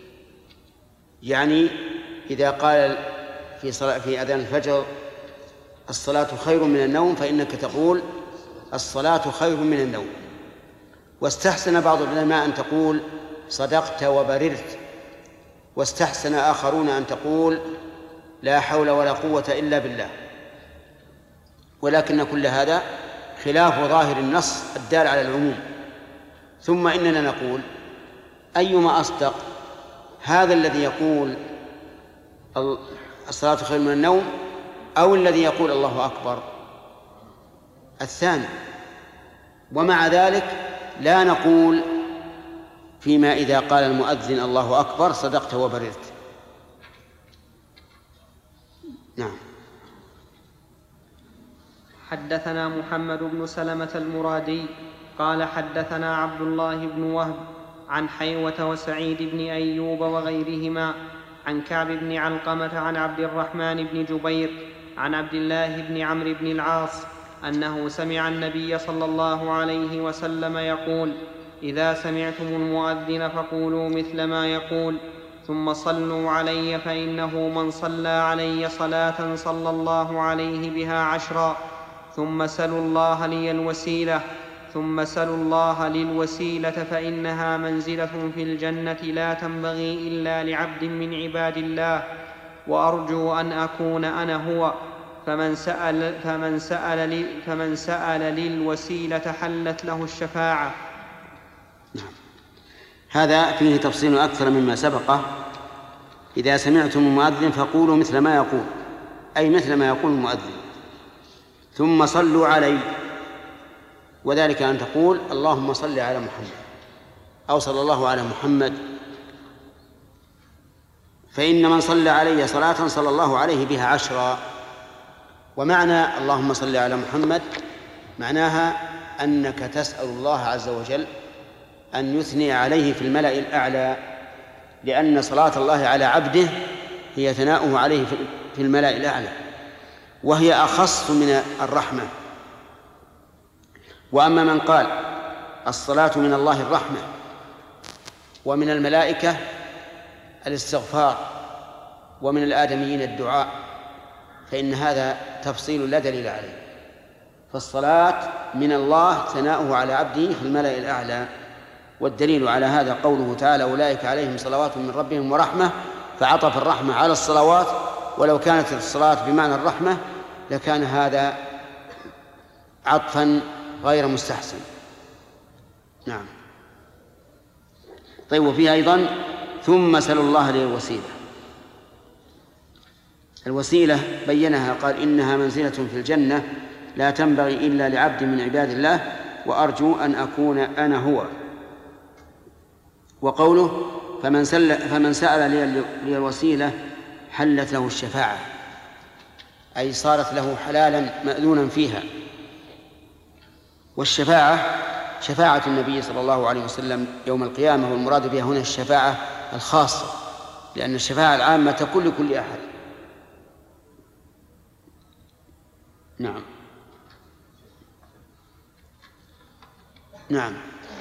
يعني إذا قال في صلاة في أذان الفجر الصلاة خير من النوم فإنك تقول الصلاة خير من النوم. واستحسن بعض العلماء أن تقول صدقت وبررت، واستحسن آخرون أن تقول لا حول ولا قوة إلا بالله. ولكن كل هذا خلاف ظاهر النص الدال على العموم. ثم إننا نقول أيما أصدق، هذا الذي يقول الصلاة خير من النوم أو الذي يقول الله أكبر؟ الثاني. ومع ذلك لا نقول فيما إذا قال المؤذن الله أكبر صدقت وبررت. نعم. حدثنا محمد بن سلمة المرادي قال حدثنا عبد الله بن وهب عن حيوة وسعيد بن أيوب وغيرهما عن كعب بن علقمة عن عبد الرحمن بن جبير عن عبد الله بن عمرو بن العاص أنه سمع النبي صلى الله عليه وسلم يقول: إذا سمعتم المؤذن فقولوا مثل ما يقول ثم صلوا علي فإنه من صلى علي صلاة صلى الله عليه بها عشرا ثم سلوا الله لي الوسيلة ثم سلوا الله للوسيلة فإنها منزلة في الجنة لا تنبغي إلا لعبد من عباد الله وأرجو أن أكون أنا هو، فمن سأل, فمن سأل, لي فمن سأل للوسيلة حلت له الشفاعة. نعم. هذا فيه تفصيل أكثر مما سبقه. إذا سمعتم المؤذن فقولوا مثل ما يقول، أي مثل ما يقول المؤذن، ثم صلوا علي، وذلك أن تقول اللهم صل على محمد أو صلى الله على محمد، فإن من صلى علي صلاة صلى الله عليه بها عشرا. ومعنى اللهم صل على محمد معناها أنك تسأل الله عز وجل أن يثني عليه في الملأ الأعلى، لأن صلاة الله على عبده هي ثناؤه عليه في الملأ الأعلى، وهي أخص من الرحمة. وأما من قال الصلاة من الله الرحمة ومن الملائكة الاستغفار ومن الآدميين الدعاء، فإن هذا تفصيل لا دليل عليه. فالصلاة من الله ثناؤه على عبده في الملأ الأعلى، والدليل على هذا قوله تعالى: أولئك عليهم صلوات من ربهم ورحمة، فعطف الرحمة على الصلوات ولو كانت الصلاة بمعنى الرحمة لكان هذا عطفا غير مستحسن. نعم. طيب، وفيه أيضا ثم سلوا الله لي الوسيلة. الوسيلة بينها قال إنها منزلة في الجنة لا تنبغي إلا لعبد من عباد الله وأرجو أن أكون أنا هو. وقوله فمن, سل فمن سأل لي الوسيلة حلت له الشفاعة، أي صارت له حلالا مأذونا فيها. والشفاعة شفاعة النبي صلى الله عليه وسلم يوم القيامة، والمراد بها هنا الشفاعة الخاصة، لأن الشفاعة العامة تكون لكل أحد. نعم. نعم.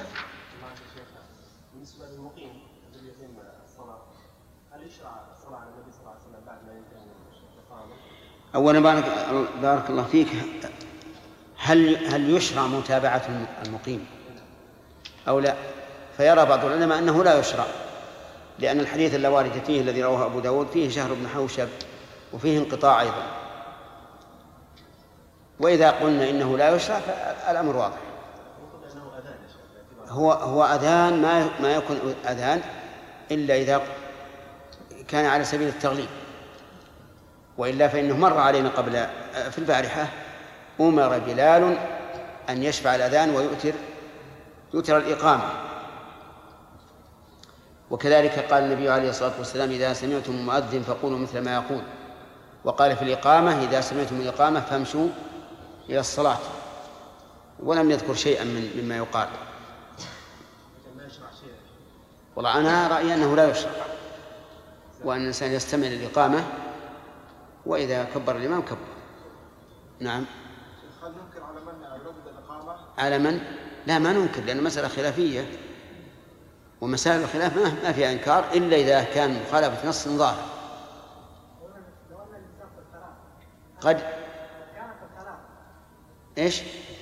بالنسبة للمقيم الذي يتم الصلاة، هل يشرع الصلاة على النبي صلى الله عليه وسلم بعد ما ينتهي الإقامة؟ أولا بارك, بارك الله فيك، هل هل يشرع متابعة المقيم أو لا؟ فيرى بعض العلماء أنه لا يشرع، لأن الحديث اللوارد فيه الذي رواه أبو داود فيه شهر بن حوشب وفيه انقطاع أيضا. وإذا قلنا إنه لا يشرع فالأمر واضح. هو هو أذان ما ما يكون أذان إلا إذا كان على سبيل التغليب، وإلا فإنه مر علينا قبل في البارحة أمر بلال أن يشفع الأذان ويؤتر يؤتر الإقامة. وكذلك قال النبي عليه الصلاة والسلام إذا سمعتم المؤذن فقولوا مثل ما يقول. وقال في الإقامة إذا سمعتم الإقامة فامشوا إلى الصلاة، ولم يذكر شيئا من مما يقال. والله أنا رأيي أنه لا يشرع، وأن الإنسان يستمع للإقامة وإذا كبر الإمام كبر. نعم. هل ننكر على من يردد الإقامة؟ على من؟ لا، ما ننكر، لأن مسألة خلافية، ومسائل الخلاف ما فيها إنكار إلا إذا كان مخالفة نص ظاهر. قد إيش؟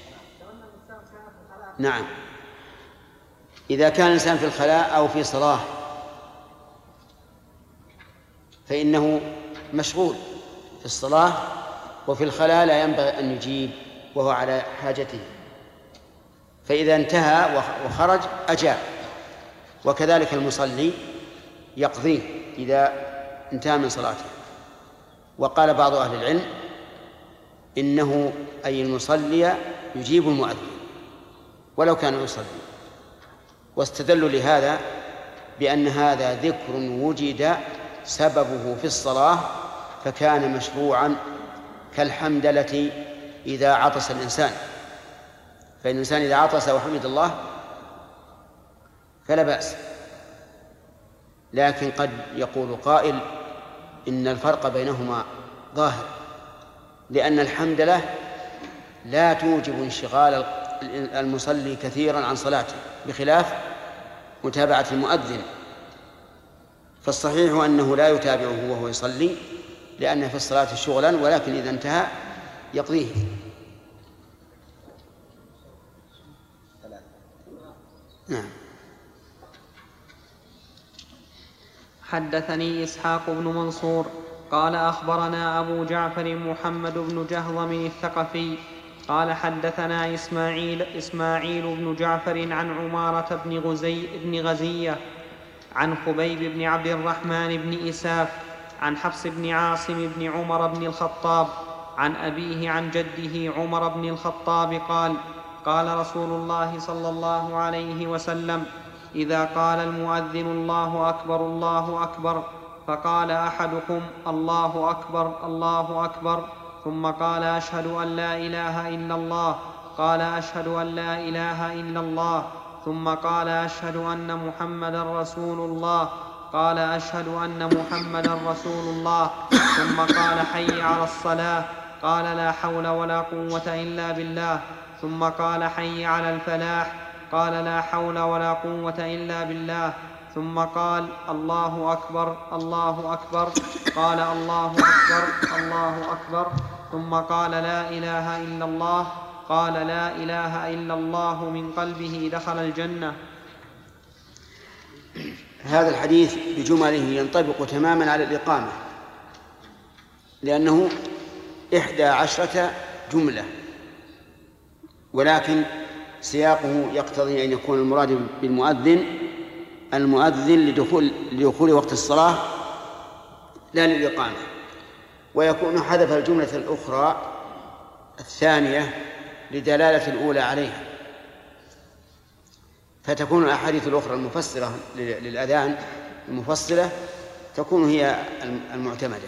نعم، إذا كان الإنسان في الخلاء أو في صلاة فإنه مشغول في الصلاة، وفي الخلاء لا ينبغي أن يجيب وهو على حاجته، فإذا انتهى وخرج أجاب. وكذلك المصلي يقضيه إذا انتهى من صلاته. وقال بعض أهل العلم إنه أي المصلي يجيب المؤذن ولو كان يصلي، واستدلوا لهذا بأن هذا ذكر وجد سببه في الصلاة فكان مشروعا كالحمدلة إذا عطس الإنسان، فإن الإنسان إذا عطس وحمد الله فلا بأس. لكن قد يقول قائل إن الفرق بينهما ظاهر، لأن الحمدلة لا توجب انشغال المصلي كثيرا عن صلاته بخلاف متابعة المؤذن. فالصحيح أنه لا يتابعه وهو يصلي لأن في الصلاة شغلا، ولكن إذا انتهى يقضيه. نعم. حدثني إسحاق بن منصور قال أخبرنا أبو جعفر محمد بن جهضم الثقفي قال حدثنا إسماعيل, إسماعيل بن جعفر عن عمارة بن, غزي بن غزية عن خبيب بن عبد الرحمن بن إساف عن حفص بن عاصم بن عمر بن الخطاب عن أبيه عن جده عمر بن الخطاب قال قال رسول الله صلى الله عليه وسلم إذا قال المؤذن الله أكبر الله أكبر فقال أحدكم الله أكبر الله أكبر ثم قال أشهد أن لا إله إلا الله قال أشهد أن لا إله إلا الله ثم قال أشهد أن محمدا رسول الله قال أشهد أن محمدا رسول الله ثم قال حي على الصلاة قال لا حول ولا قوة إلا بالله ثم قال حي على الفلاح قال لا حول ولا قوة إلا بالله ثم قال الله أكبر الله أكبر قال الله أكبر الله أكبر ثم قال لا إله إلا الله قال لا إله إلا الله من قلبه دخل الجنة. هذا الحديث بجمله ينطبق تماما على الإقامة، لأنه إحدى عشرة جملة، ولكن سياقه يقتضي أن يكون المراد بالمؤذن المؤذن لدخول, لدخول وقت الصلاة لا للإقامة، ويكون حذف الجملة الأخرى الثانية لدلالة الأولى عليها، فتكون الأحاديث الأخرى المفسرة للأذان المفصلة تكون هي المعتمدة.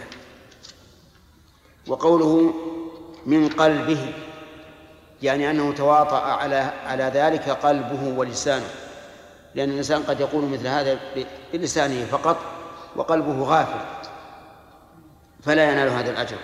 وقوله من قلبه يعني أنه تواطأ على على ذلك قلبه ولسانه، لأن الإنسان قد يقول مثل هذا بلسانه فقط وقلبه غافل فلا ينال هذا الأجر.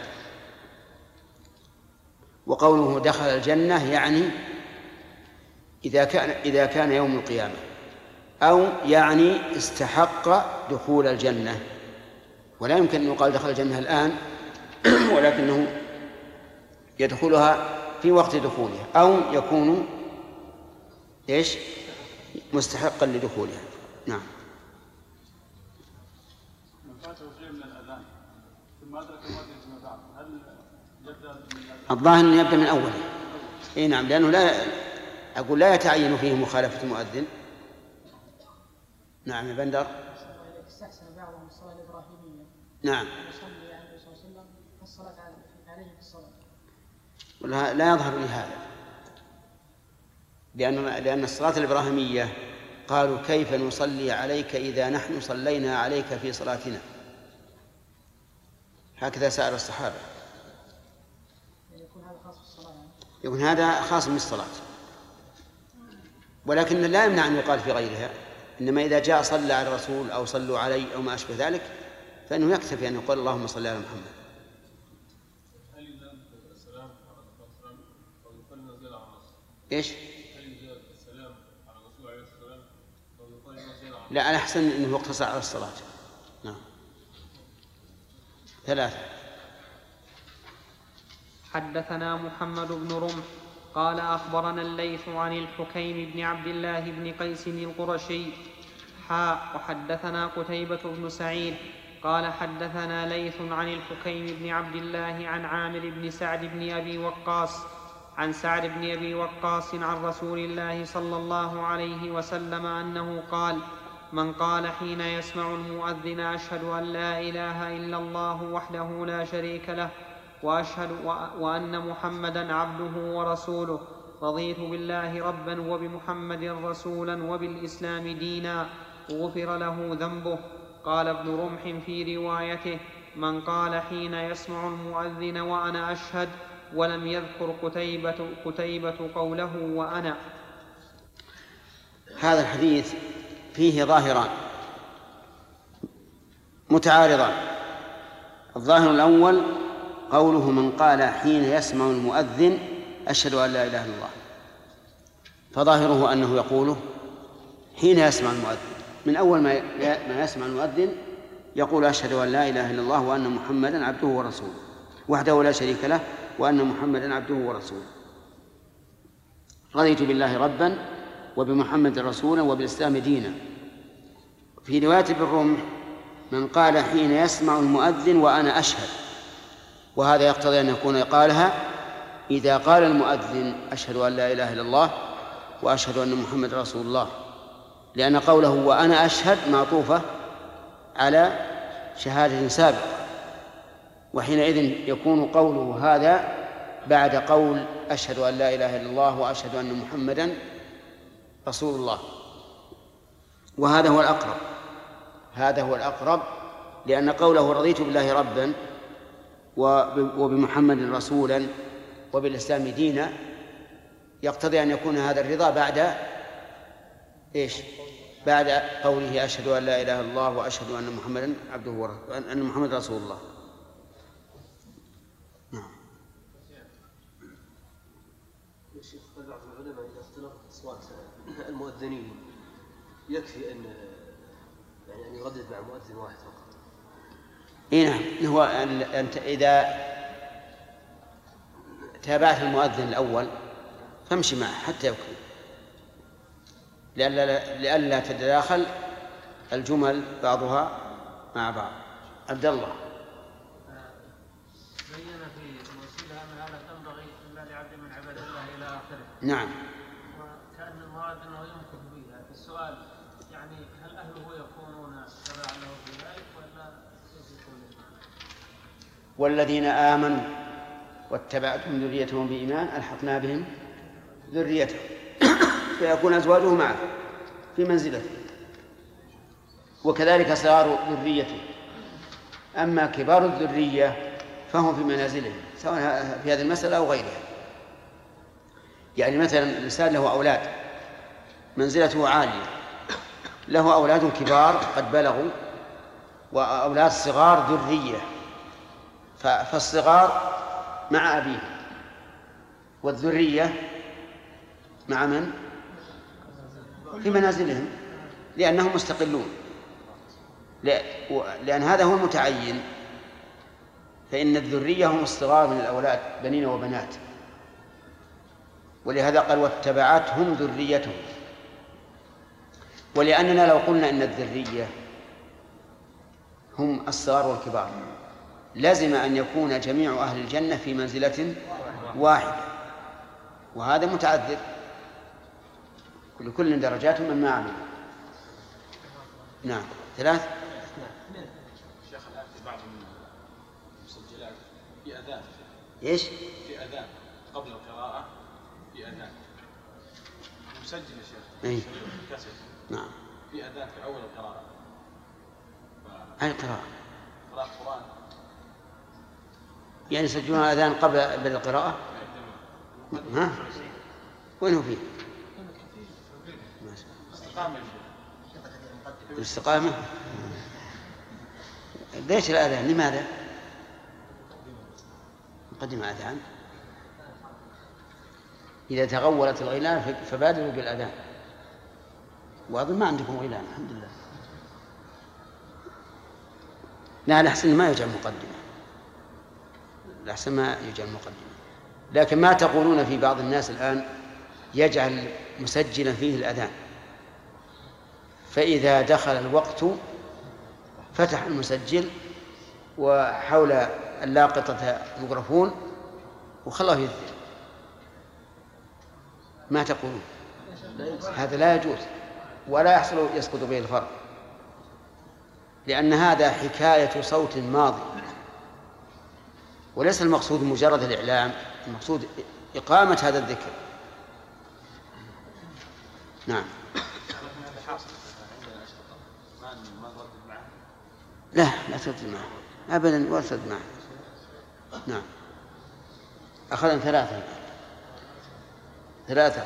وقوله دخل الجنة يعني إذا كان إذا كان يوم القيامة، أو يعني استحق دخول الجنة، ولا يمكن أن يقال دخل الجنة الآن ولكنه يدخلها في وقت دخولها، أو يكون إيش مستحقا لدخولها. نعم. من فاته شيء من الأذان ثم أدرك المؤذن فيما بعد، هل يبدأ من الأذان؟ الظاهر أنه يبدأ من أوله. إيه نعم، لأنه لا أقول لا يتعين فيه مخالفة المؤذن. نعم يا بندر. استحسن بعضهم الصلاة الإبراهيمية. نعم. يصلي عليه الصلاة والسلام الصلاة عليه في الصلاة. ولا لا يظهر لي هذا، لأن لأن الصلاة الإبراهيمية قالوا كيف نصلي عليك إذا نحن صلينا عليك في صلاتنا، هكذا سأل الصحابة. يكون هذا خاص بالصلاة. يكون هذا خاص بالصلاة، ولكن لا يمنع أن يقال في غيرها، إنما إذا جاء صلى على الرسول أو صلوا علي أو ما أشبه ذلك فإنه يكتفي أن يقول اللهم صل على محمد. إيش؟ لا، أنا أحسن أنه يقتصر على الصلاة. نعم. ثلاثة. حدثنا محمد بن رمح قال أخبرنا الليث عن الحكيم بن عبد الله بن قيس القرشي حاء وحدثنا قتيبة بن سعيد قال حدثنا ليث عن الحكيم بن عبد الله عن عامر بن سعد بن أبي وقاص عن سعد بن أبي وقاص عن رسول الله صلى الله عليه وسلم أنه قال: من قال حين يسمع المؤذن أشهد أن لا إله إلا الله وحده لا شريك له وأشهد وأن محمدا عبده ورسوله رضيت بالله ربا وبمحمد رسولا وبالإسلام دينا غفر له ذنبه. قال ابن رمح في روايته: من قال حين يسمع المؤذن وأنا أشهد، ولم يذكر قتيبة, قتيبة قوله وأنا. هذا الحديث فيه ظاهران متعارضان. الظاهر الأول قوله من قال حين يسمع المؤذن أشهد أن لا إله إلا الله، فظاهره أنه يقوله حين يسمع المؤذن، من أول ما يسمع المؤذن يقول أشهد أن لا إله إلا الله وأن محمدا عبده ورسوله وحده لا شريك له وأن محمدا عبده ورسوله رضيت بالله ربا وبمحمد رسولا وبالإسلام دينا. في رواية ابن رمح من قال حين يسمع المؤذن وأنا أشهد، وهذا يقتضي أن يكون قالها إذا قال المؤذن أشهد أن لا إله إلا الله وأشهد أن محمد رسول الله، لأن قوله وأنا أشهد معطوفة على شهادة سابقة، وحينئذ يكون قوله هذا بعد قول أشهد أن لا إله إلا الله وأشهد أن محمدا رسول الله. وهذا هو الأقرب، هذا هو الأقرب، لأن قوله رضيت بالله ربا وبمحمد رسولا وبالإسلام دينا يقتضي أن يكون هذا الرضا بعد إيش؟ بعد قوله أشهد أن لا إله إلا الله وأشهد أن محمدا عبده ورسوله أن محمد رسول الله. نعم. الشيخ قال بعض العلماء إذا اختلطت أصوات المؤذنين يكفي أن يعني أن يردد مع مؤذن واحد فقط. إيه نعم، هو أنت إذا تابعت المؤذن الأول فامشي معه حتى يكون، لئلا لئلا تتداخل الجمل بعضها مع بعض. عبد الله. نعم. وكأن المراد أنه يمكن بها. السؤال يعني هل أهله يكونون تبعا له في ذلك ولا يكون؟ والذين آمنوا واتبعتهم ذريتهم بإيمان ألحقنا بهم ذريتهم فيكون أزواجه معه في منزلته، وكذلك صغار ذريته. أما كبار الذرية فهم في منازلهم سواء في هذه المسألة أو غيرها. يعني مثلا الإنسان له أولاد منزلته عالية، له أولاد كبار قد بلغوا وأولاد صغار ذرية، فالصغار مع أبيه والذرية مع من؟ في منازلهم لأنهم مستقلون، لأن هذا هو المتعين. فإن الذرية هم الصغار من الأولاد بنين وبنات، ولهذا قال واتبعتهم ذريتهم. ولأننا لو قلنا إن الذرية هم الصغار والكبار لازم أن يكون جميع أهل الجنة في منزلة واحدة، وهذا متعذر، لكل درجات مما عمل. نعم. ثلاث. شيخ الآن في بعض المسجلات في أذان. إيش؟ في أذان قبل القراءة، في أذان مسجل يا شيخ. أي. كاسيت. نعم. في أذان في أول القراءة. أي قراءة؟ قراءة القرآن. يعني يسجلون أذان قبل القراءة؟ ها؟ وين هو فيه؟ الاستقامة. ليش الأذان؟ لماذا؟ مقدمة أذان. إذا تغولت الغيلان فبادروا بالأذان. وأظن ما عندكم غيلان الحمد لله. لا الأحسن ما يجعل مقدمة، الأحسن ما يجعل مقدمة. لكن ما تقولون في بعض الناس الآن يجعل مسجلا فيه الأذان، فإذا دخل الوقت فتح المسجل وحول اللاقطة ميكروفون وخلاه يذكر. ما تقولون؟ هذا لا يجوز ولا يحصل يسقط به الفرق، لأن هذا حكاية صوت ماضي، وليس المقصود مجرد الإعلام، المقصود إقامة هذا الذكر. نعم. لا لا تردد معه أبدا ولا تردد معه. نعم. أخذنا ثلاثة ثلاثة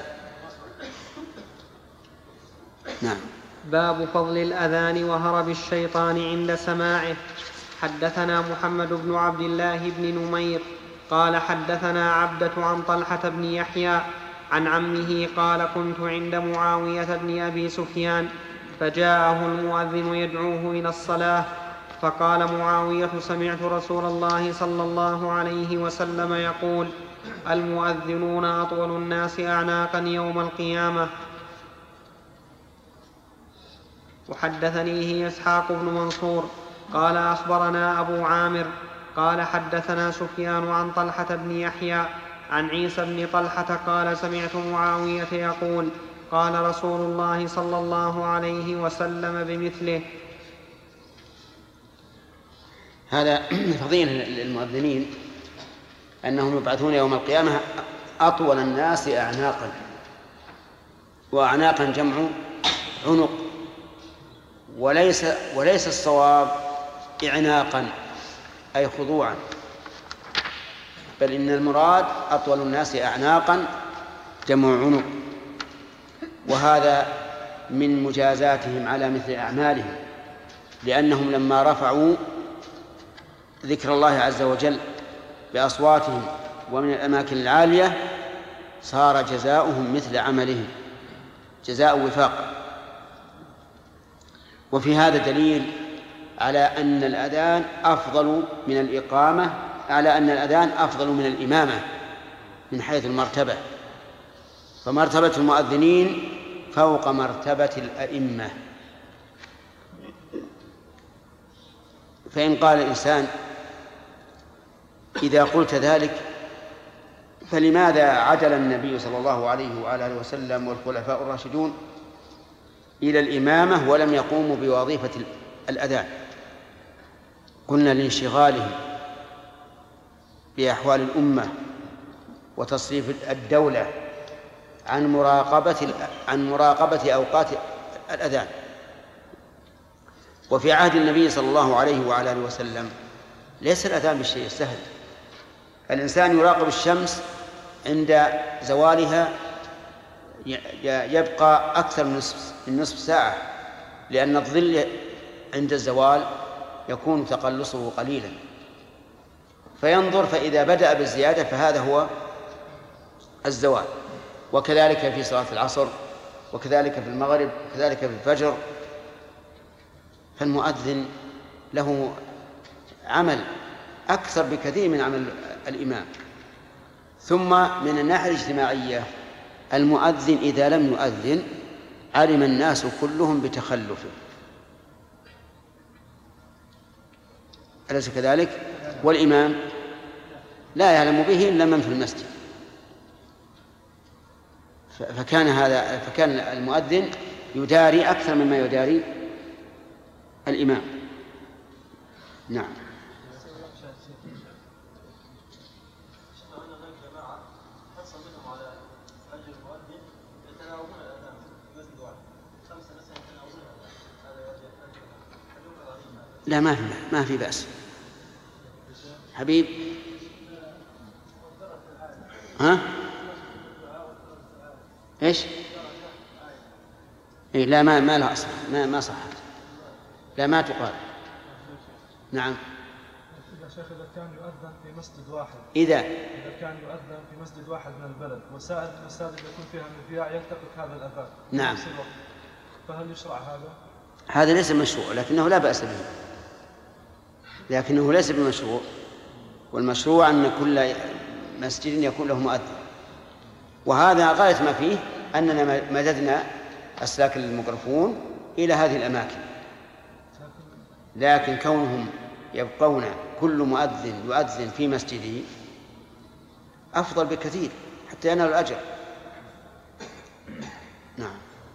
نعم. باب فضل الأذان وهرب الشيطان عند سماعه. حدثنا محمد بن عبد الله بن نمير قال حدثنا عبدة عن طلحة بن يحيى عن عمه قال كنت عند معاوية بن أبي سفيان فجاءه المؤذن يدعوه إلى الصلاة، فقال معاوية سمعت رسول الله صلى الله عليه وسلم يقول المؤذنون أطول الناس أعناقا يوم القيامة. وحدثنيه إسحاق بن منصور قال أخبرنا أبو عامر قال حدثنا سفيان عن طلحة بن يحيى عن عيسى بن طلحة قال سمعت معاوية يقول قال رسول الله صلى الله عليه وسلم بمثله. هذا فضيلة للمؤذنين أنهم يبعثون يوم القيامة أطول الناس أعناقا، وأعناقا جمع عنق، وليس وليس الصواب إعناقا أي خضوعا، بل إن المراد أطول الناس أعناقا جمع عنق، وهذا من مجازاتهم على مثل أعمالهم، لأنهم لما رفعوا ذكر الله عز وجل بأصواتهم ومن الأماكن العالية صار جزاؤهم مثل عملهم جزاء وفاق. وفي هذا دليل على أن الأذان أفضل من الإقامة، على أن الأذان أفضل من الإمامة من حيث المرتبة، فمرتبة المؤذنين فوق مرتبة الأئمة. فإن قال الإنسان إذا قلت ذلك فلماذا عدل النبي صلى الله عليه وعلى آله وسلم والخلفاء الراشدون إلى الإمامة ولم يقوموا بوظيفة الأذان؟ قلنا لانشغالهم بأحوال الأمة وتصريف الدولة عن مراقبة عن مراقبة أوقات الأذان. وفي عهد النبي صلى الله عليه وعلى آله وسلم ليس الأذان بالشيء السهل. الإنسان يراقب الشمس عند زوالها يبقى أكثر من نصف, من نصف ساعة، لأن الظل عند الزوال يكون تقلصه قليلا، فينظر فإذا بدأ بالزيادة فهذا هو الزوال. وكذلك في صلاة العصر، وكذلك في المغرب، وكذلك في الفجر. فالمؤذن له عمل أكثر بكثير من عمل الإمام. ثم من الناحية الاجتماعية المؤذن إذا لم يؤذن علم الناس كلهم بتخلفه، أليس كذلك؟ والإمام لا يعلم به إلا من في المسجد. فكان هذا فكان المؤذن يداري أكثر مما يداري الإمام. نعم. لا ما في ما في بأس حبيب. ها ايش؟ إيه لا ما ما لا أصح ما ما صحت لا ما تقال. نعم. إذا شيخ إذا كان يؤذن في مسجد واحد إذا إذا كان يؤذن في مسجد واحد من البلد وسائر المساجد يكون فيها مذياع يلتقط هذا الأذان نعم، فهل يشرع هذا؟ هذا ليس مشروع، لكنه لا بأس به، لكنه ليس بمشروع. والمشروع أن كل مسجد يكون له مؤذن، وهذا غاية ما فيه أننا مددنا أسلاك الميكروفون إلى هذه الأماكن. لكن كونهم يبقون كل مؤذن يؤذن في مسجده أفضل بكثير حتى ينال الأجر. نعم.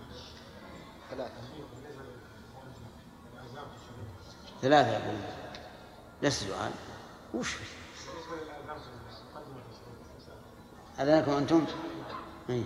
ثلاثة يا أبو ليس سؤال وش أذانكم أنتم؟ إيه؟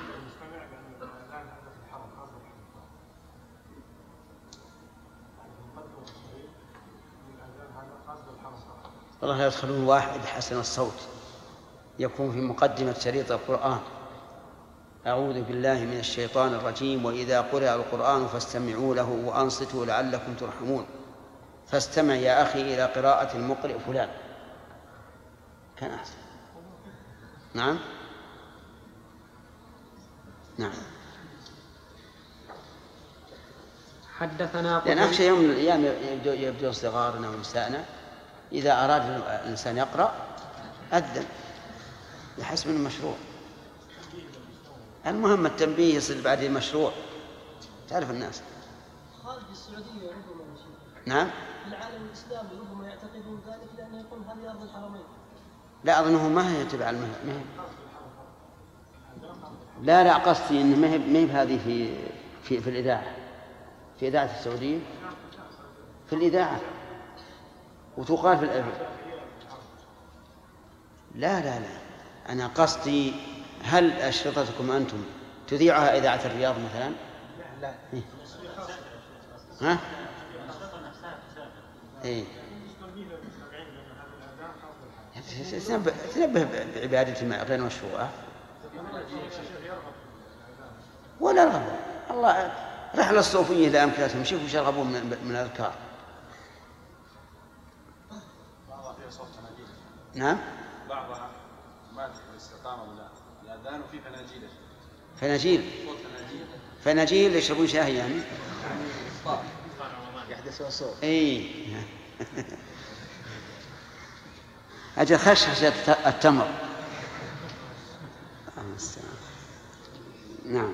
والله يدخلون واحد حسن الصوت يكون في مقدمة شريط القرآن: أعوذ بالله من الشيطان الرجيم وإذا قرأ القرآن فاستمعوا له وأنصتوا لعلكم ترحمون. فاستمع يا أخي إلى قراءة المقرئ فلان. كان أحسن. نعم نعم. حدثنا لأن أخشى يوم من الأيام يبدو صغارنا ونسائنا إذا أراد الإنسان يقرأ أذن بحسب المشروع. المهم التنبيه يصير بعد المشروع، تعرف الناس. خارج السعودية ربما نعم. في العالم الإسلامي ربما يعتقدون ذلك لأنه يقول هذه أرض الحرمين. لا أظنه ما هي تبع المهم. لا لا قصدي إن ما هي ما هي هذه في في في الإذاعة، في إذاعة السعودية، في الإذاعة وتقال في الأذان. لا لا لا أنا قصدي هل أشرطتكم أنتم تذيعها إذاعة الرياض مثلا؟ لا. إيه؟ ها؟ إيه. تنبه بعبادة غير مشروعة ولا رغبوا. الله رحلة الصوفية إلى أمكنتهم شوفوا وش يرغبون من الأذكار. نعم. بعضها ما تدخل الاستقامة ولا الأذان وفي فناجيل. فناجيل. فناجيل يشربون شاهي يعني. يحدث صوت. إيه. أجل خشخشة التمر. نعم.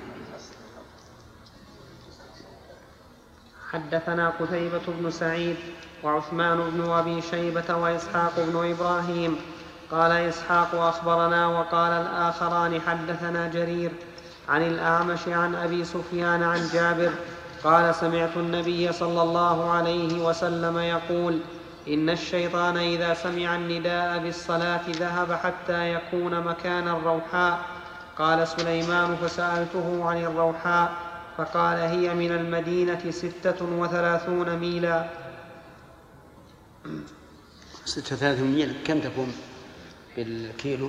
حدثنا قتيبة بن سعيد وعثمان بن أبي شيبة وإسحاق بن إبراهيم قال إسحاق أخبرنا وقال الآخران حدثنا جرير عن الأعمش عن أبي سفيان عن جابر قال سمعت النبي صلى الله عليه وسلم يقول إن الشيطان إذا سمع النداء بالصلاة ذهب حتى يكون مكان الروحاء. قال سليمان فسألته عن الروحاء فقال هي من المدينة ستة وثلاثون ميلا. ستة وثلاثون ميل كم تكون بالكيلو؟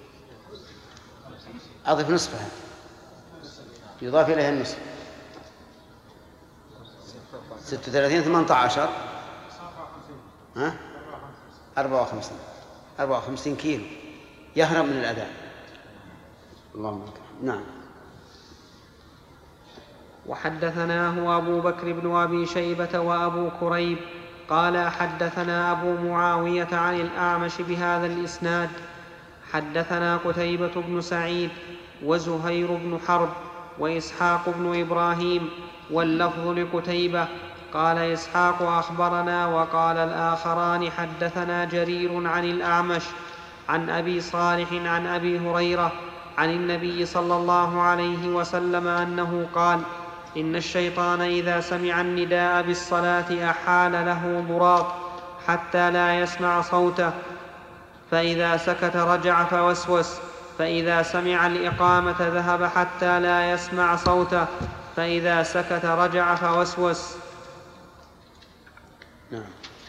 أضف نصفها يضاف إليها النصف. ستة وثلاثين ثمانية عشر ها أربعة وخمسين أربعة وخمسين كيلو يهرب من الأذان. اللهم أكبر. نعم. وحدثناه أبو بكر بن أبي شيبة وأبو كريب قال حدثنا أبو معاوية عن الأعمش بهذا الإسناد. حدثنا قتيبة بن سعيد وزهير بن حرب وإسحاق بن إبراهيم واللفظ لقتيبة. قال إسحاق أخبرنا وقال الآخران حدثنا جرير عن الأعمش عن أبي صالح عن أبي هريرة عن النبي صلى الله عليه وسلم أنه قال إن الشيطان إذا سمع النداء بالصلاة أحال له ضراط حتى لا يسمع صوته، فإذا سكت رجع فوسوس، فإذا سمع الإقامة ذهب حتى لا يسمع صوته، فإذا سكت رجع فوسوس. نعم.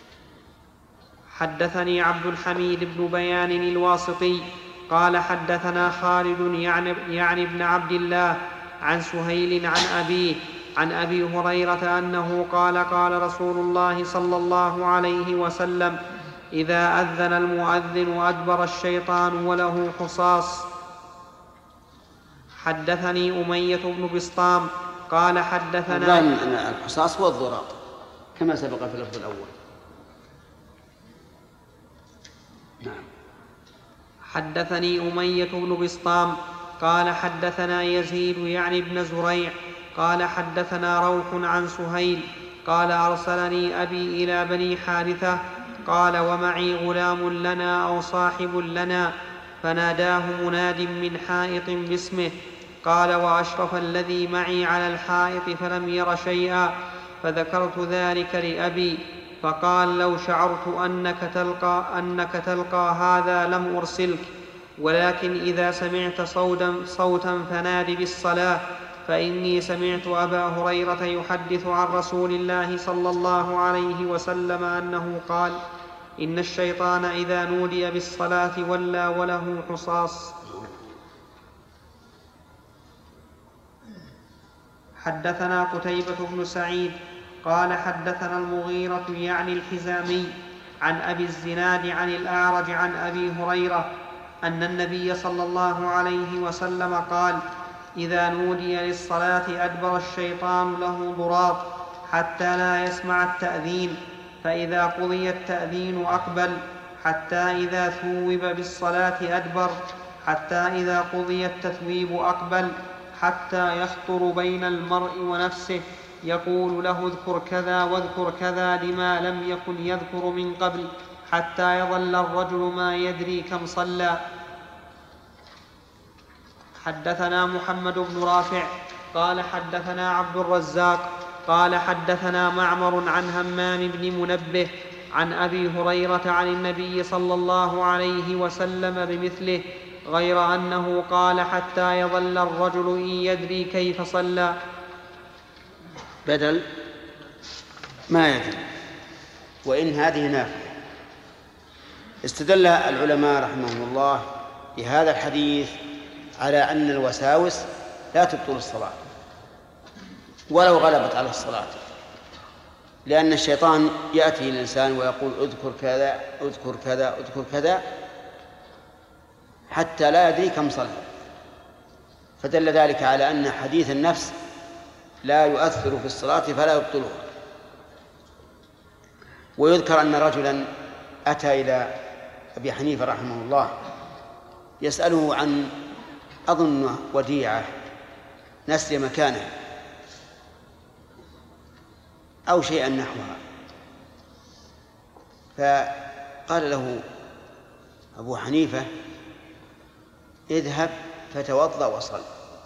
حدثني عبد الحميد بن بيان الواسطي قال حدثنا خالد يعني, يعني ابن عبد الله عن سهيل عن أبيه عن أبي هريرة أنه قال قال رسول الله صلى الله عليه وسلم إذا أذن المؤذن أدبر الشيطان وله حصاص. حدثني أمية بن بسطام قال حدثنا الحصاص هو الضراط كما سبق في اللفظ الأول. نعم. حدثني أمية بن بسطام قال حدثنا يزيد يعني ابن زريع قال حدثنا روح عن سهيل قال أرسلني أبي إلى بني حارثة قال ومعي غلام لنا أو صاحب لنا فناداه مناد من حائط باسمه قال وأشرف الذي معي على الحائط فلم ير شيئا، فذكرت ذلك لأبي فقال لو شعرت أنك تلقى, أنك تلقى هذا لم أرسلك، ولكن إذا سمعت صوتا, صوتا فناد بالصلاة، فإني سمعت أبا هريرة يحدث عن رسول الله صلى الله عليه وسلم أنه قال إن الشيطان إذا نودي بالصلاة ولى وله حصاص. حدثنا قتيبة بن سعيد قال حدثنا المغيرة يعني الحزامي عن أبي الزناد عن الأعرج عن أبي هريرة أن النبي صلى الله عليه وسلم قال إذا نودي للصلاة أدبر الشيطان له ضراط حتى لا يسمع التأذين، فإذا قضي التأذين أقبل حتى إذا ثوب بالصلاة أدبر، حتى إذا قضي التثويب أقبل، حتى يخطر بين المرء ونفسه يقول له اذكر كذا واذكر كذا لما لم يكن يذكر من قبل، حتى يظل الرجل ما يدري كم صلى. حدثنا محمد بن رافع قال حدثنا عبد الرزاق قال حدثنا معمر عن همام بن منبه عن أبي هريرة عن النبي صلى الله عليه وسلم بمثله، غير أنه قال حتى يظل الرجل إن يدري كيف صلى، بدل ما يدري، وإن هذه نافية. استدل العلماء رحمهم الله بهذا الحديث على أن الوساوس لا تبطل الصلاة ولو غلبت على الصلاة، لأن الشيطان يأتي الإنسان ويقول اذكر كذا اذكر كذا اذكر كذا حتى لا يدري كم صلى، فدل ذلك على أن حديث النفس لا يؤثر في الصلاة فلا يبطلها. ويذكر أن رجلا أتى إلى أبي حنيفة رحمه الله يسأله عن أظن وديعة نسي مكانه أو شيئا نحوها، فقال له أبو حنيفة اذهب فتوضأ وصل،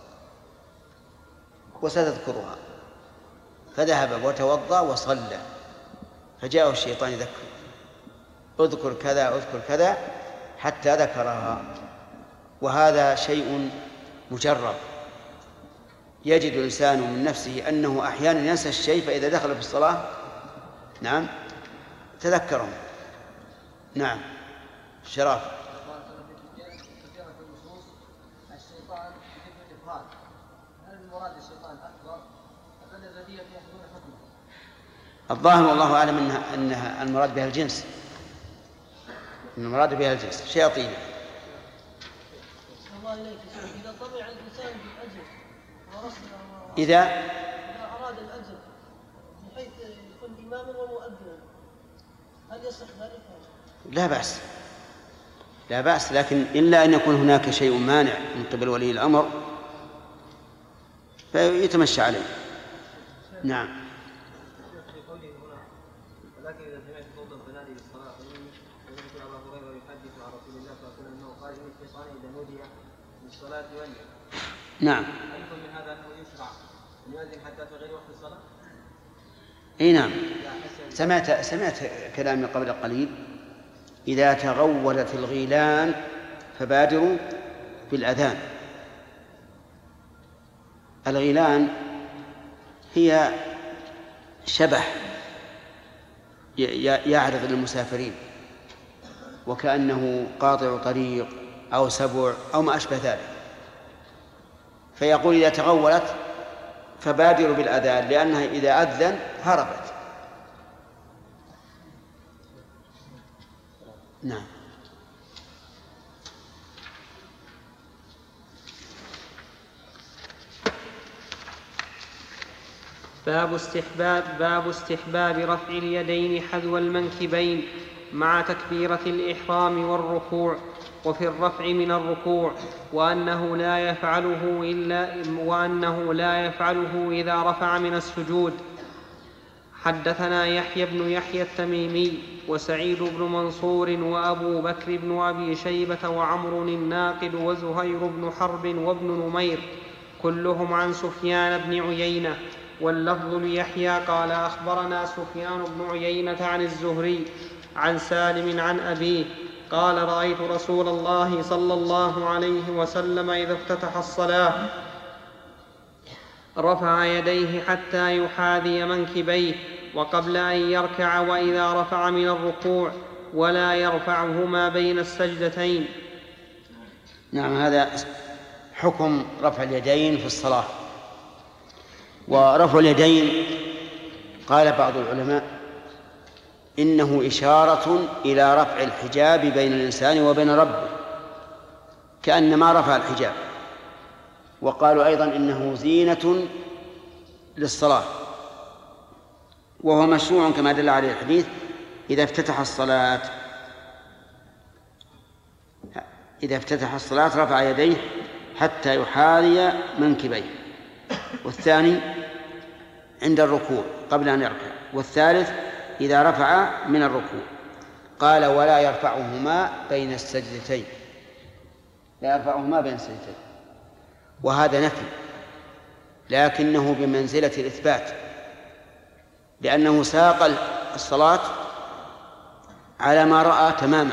وستذكرها. فذهب وتوضأ وصلى، فجاءه الشيطان يذكر اذكر كذا اذكر كذا حتى ذكرها. وهذا شيء مجرب، يجد الإنسان من نفسه أنه أحيانا ينسى الشيء، فإذا دخل في الصلاة نعم تذكره. نعم شراف. الشيطان يحب الإفراد، هل المراد الشيطان أكبر أم الذين يحبون حكمه؟ الظاهر والله أعلم أنها, أنها المراد بها الجنس، إن المراد بها الجنس شياطين. الله إليك، إذا طمع الإنسان بالأجر إذا إذا أراد الأجر بحيث يكون إماما ومؤذنا، هل يصح ذلك؟ لا بأس، لا بأس، لكن إلا أن يكون هناك شيء مانع من قبل ولي الأمر فيتمشى عليه. نعم. في قوله هنا ولكن إذا سمعت صوتا فنادي بالصلاة، فإن أبا هريرة يحدث عن رسول الله صلى الله عليه وسلم أنه قال إن الشيطان إذا نودي بالصلاة يولي. نعم. أيضا من هذا أنه يشرع أن يؤذن حتى في غير وقت الصلاة؟ اي نعم. سمعت سمعت كلامي قبل قليل: إذا تغولت الغيلان فبادروا بالأذان. الغيلان هي شبح يعرض للمسافرين، وكأنه قاطع طريق أو سبع أو ما أشبه ذلك، فيقول إذا تغولت فبادروا بالأذان، لأنها إذا أذن هربت. نعم. باب استحباب باب استحباب رفع اليدين حذو المنكبين مع تكبيرة الإحرام والركوع، وفي الرفع من الركوع، وأنه لا يفعله إلا وأنه لا يفعله إذا رفع من السجود. حدثنا يحيى بن يحيى التميمي وسعيد بن منصور وأبو بكر بن أبي شيبة وعمر الناقد وزهير بن حرب وابن نمير كلهم عن سفيان بن عيينة، واللفظ ليحيى قال أخبرنا سفيان بن عيينة عن الزهري عن سالم عن أبيه قال رأيت رسول الله صلى الله عليه وسلم إذا افتتح الصلاة رفع يديه حتى يحاذي منكبيه وقبل أن يركع، وإذا رفع من الركوع ولا يرفعهما بين السجدتين. نعم. هذا حكم رفع اليدين في الصلاة. ورفع اليدين قال بعض العلماء إنه إشارة إلى رفع الحجاب بين الإنسان وبين ربه، كأنما رفع الحجاب. وقالوا أيضا إنه زينة للصلاة، وهو مشروع كما دل عليه الحديث: إذا افتتح الصلاة إذا افتتح الصلاة رفع يديه حتى يحاذي منكبيه، والثاني عند الركوع قبل أن يركع، والثالث إذا رفع من الركوع. قال ولا يرفعهما بين السجدتين، لا يرفعهما بين السجدتين. وهذا نفي، لكنه بمنزلة الإثبات، لأنه ساق الصلاة على ما رأى تماما.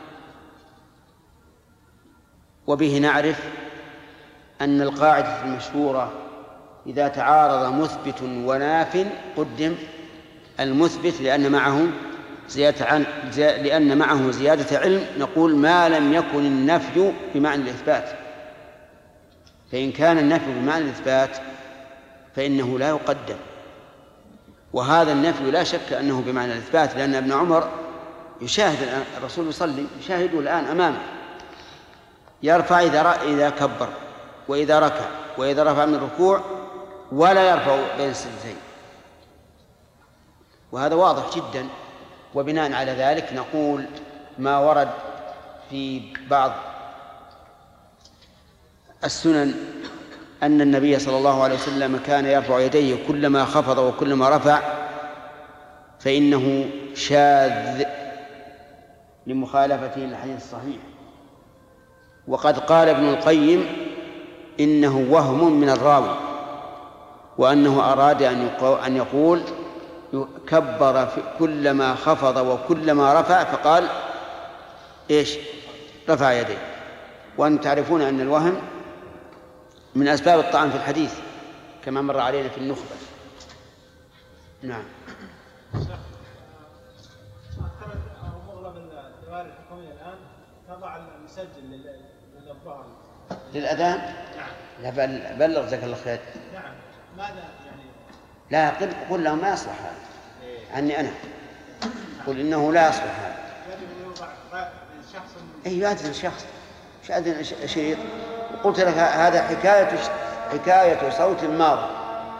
وبه نعرف أن القاعدة المشهورة إذا تعارض مثبت وناف قدم المثبت، لأن معه زيادة عن لأن معه زيادة علم. نقول ما لم يكن النفي بمعنى الإثبات، فإن كان النفي بمعنى الإثبات فإنه لا يقدم، وهذا النفي لا شك أنه بمعنى الإثبات، لأن ابن عمر يشاهد الآن الرسول يصلي، يشاهده الآن أمامه، يرفع إذا إذا كبر وإذا ركع وإذا رفع من الركوع، ولا يرفع بين السجدتين، وهذا واضح جدا. وبناء على ذلك نقول ما ورد في بعض السنن أن النبي صلى الله عليه وسلم كان يرفع يديه كلما خفض وكلما رفع، فإنه شاذ لمخالفته للحديث الصحيح. وقد قال ابن القيم إنه وهم من الراوي، وأنه أراد أن يقول كبر كلما خفض وكلما رفع، فقال إيش؟ رفع يديه. وأن تعرفون أن الوهم من أسباب الطعن في الحديث كما مر علينا في النخبة. نعم. تضع المسجل للظهر للأذان؟ لا بلغ جزاك الله خير. نعم. ماذا يعني؟ لا قل قل لهم ما يصلح هذا عني أنا، قل إنه لا يصلح هذا. أي يأذن الشخص، مش أذن شريط. وقلت لك هذا حكاية حكاية صوت الماضي.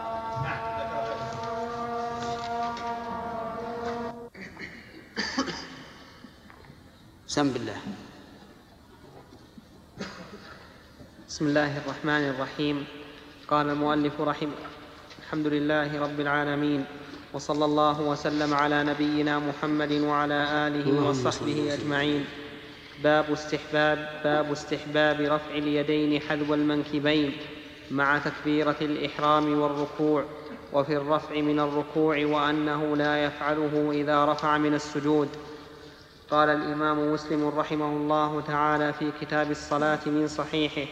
سم بالله. بسم الله الرحمن الرحيم. قال المؤلف رحمه الحمد لله رب العالمين، وصلى الله وسلم على نبينا محمد وعلى آله وصحبه أجمعين. باب استحباب باب استحباب رفع اليدين حذو المنكبين مع تكبيرة الإحرام والركوع، وفي الرفع من الركوع وأنه لا يفعله إذا رفع من السجود. قال الإمام مسلم رحمه الله تعالى في كتاب الصلاة من صحيحه: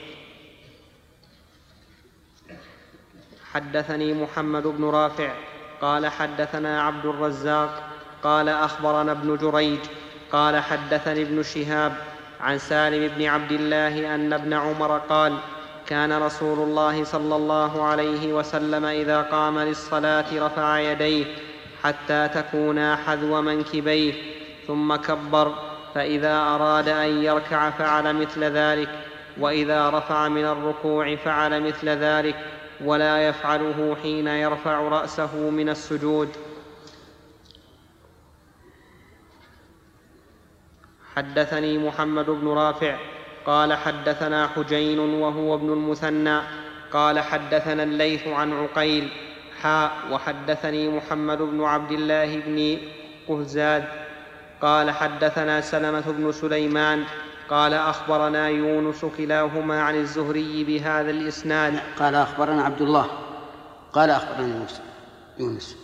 حدثني محمد بن رافع قال حدثنا عبد الرزاق قال أخبرنا ابن جريج قال حدثني ابن شهاب عن سالم بن عبد الله أن ابن عمر قال: كان رسول الله صلى الله عليه وسلم إذا قام للصلاة رفع يديه حتى تكونا حذو منكبيه ثم كبر، فإذا أراد أن يركع فعل مثل ذلك، وإذا رفع من الركوع فعل مثل ذلك، ولا يفعله حين يرفع رأسه من السجود. حدثني محمد بن رافع قال حدثنا حجين وهو ابن المثنى قال حدثنا الليث عن عقيل حاء وحدثني محمد بن عبد الله بن قهزاد قال حدثنا سلمة بن سليمان قال أخبرنا يونس كلاهما عن الزهري بهذا الإسناد. قال أخبرنا عبد الله قال أخبرنا يونس يونس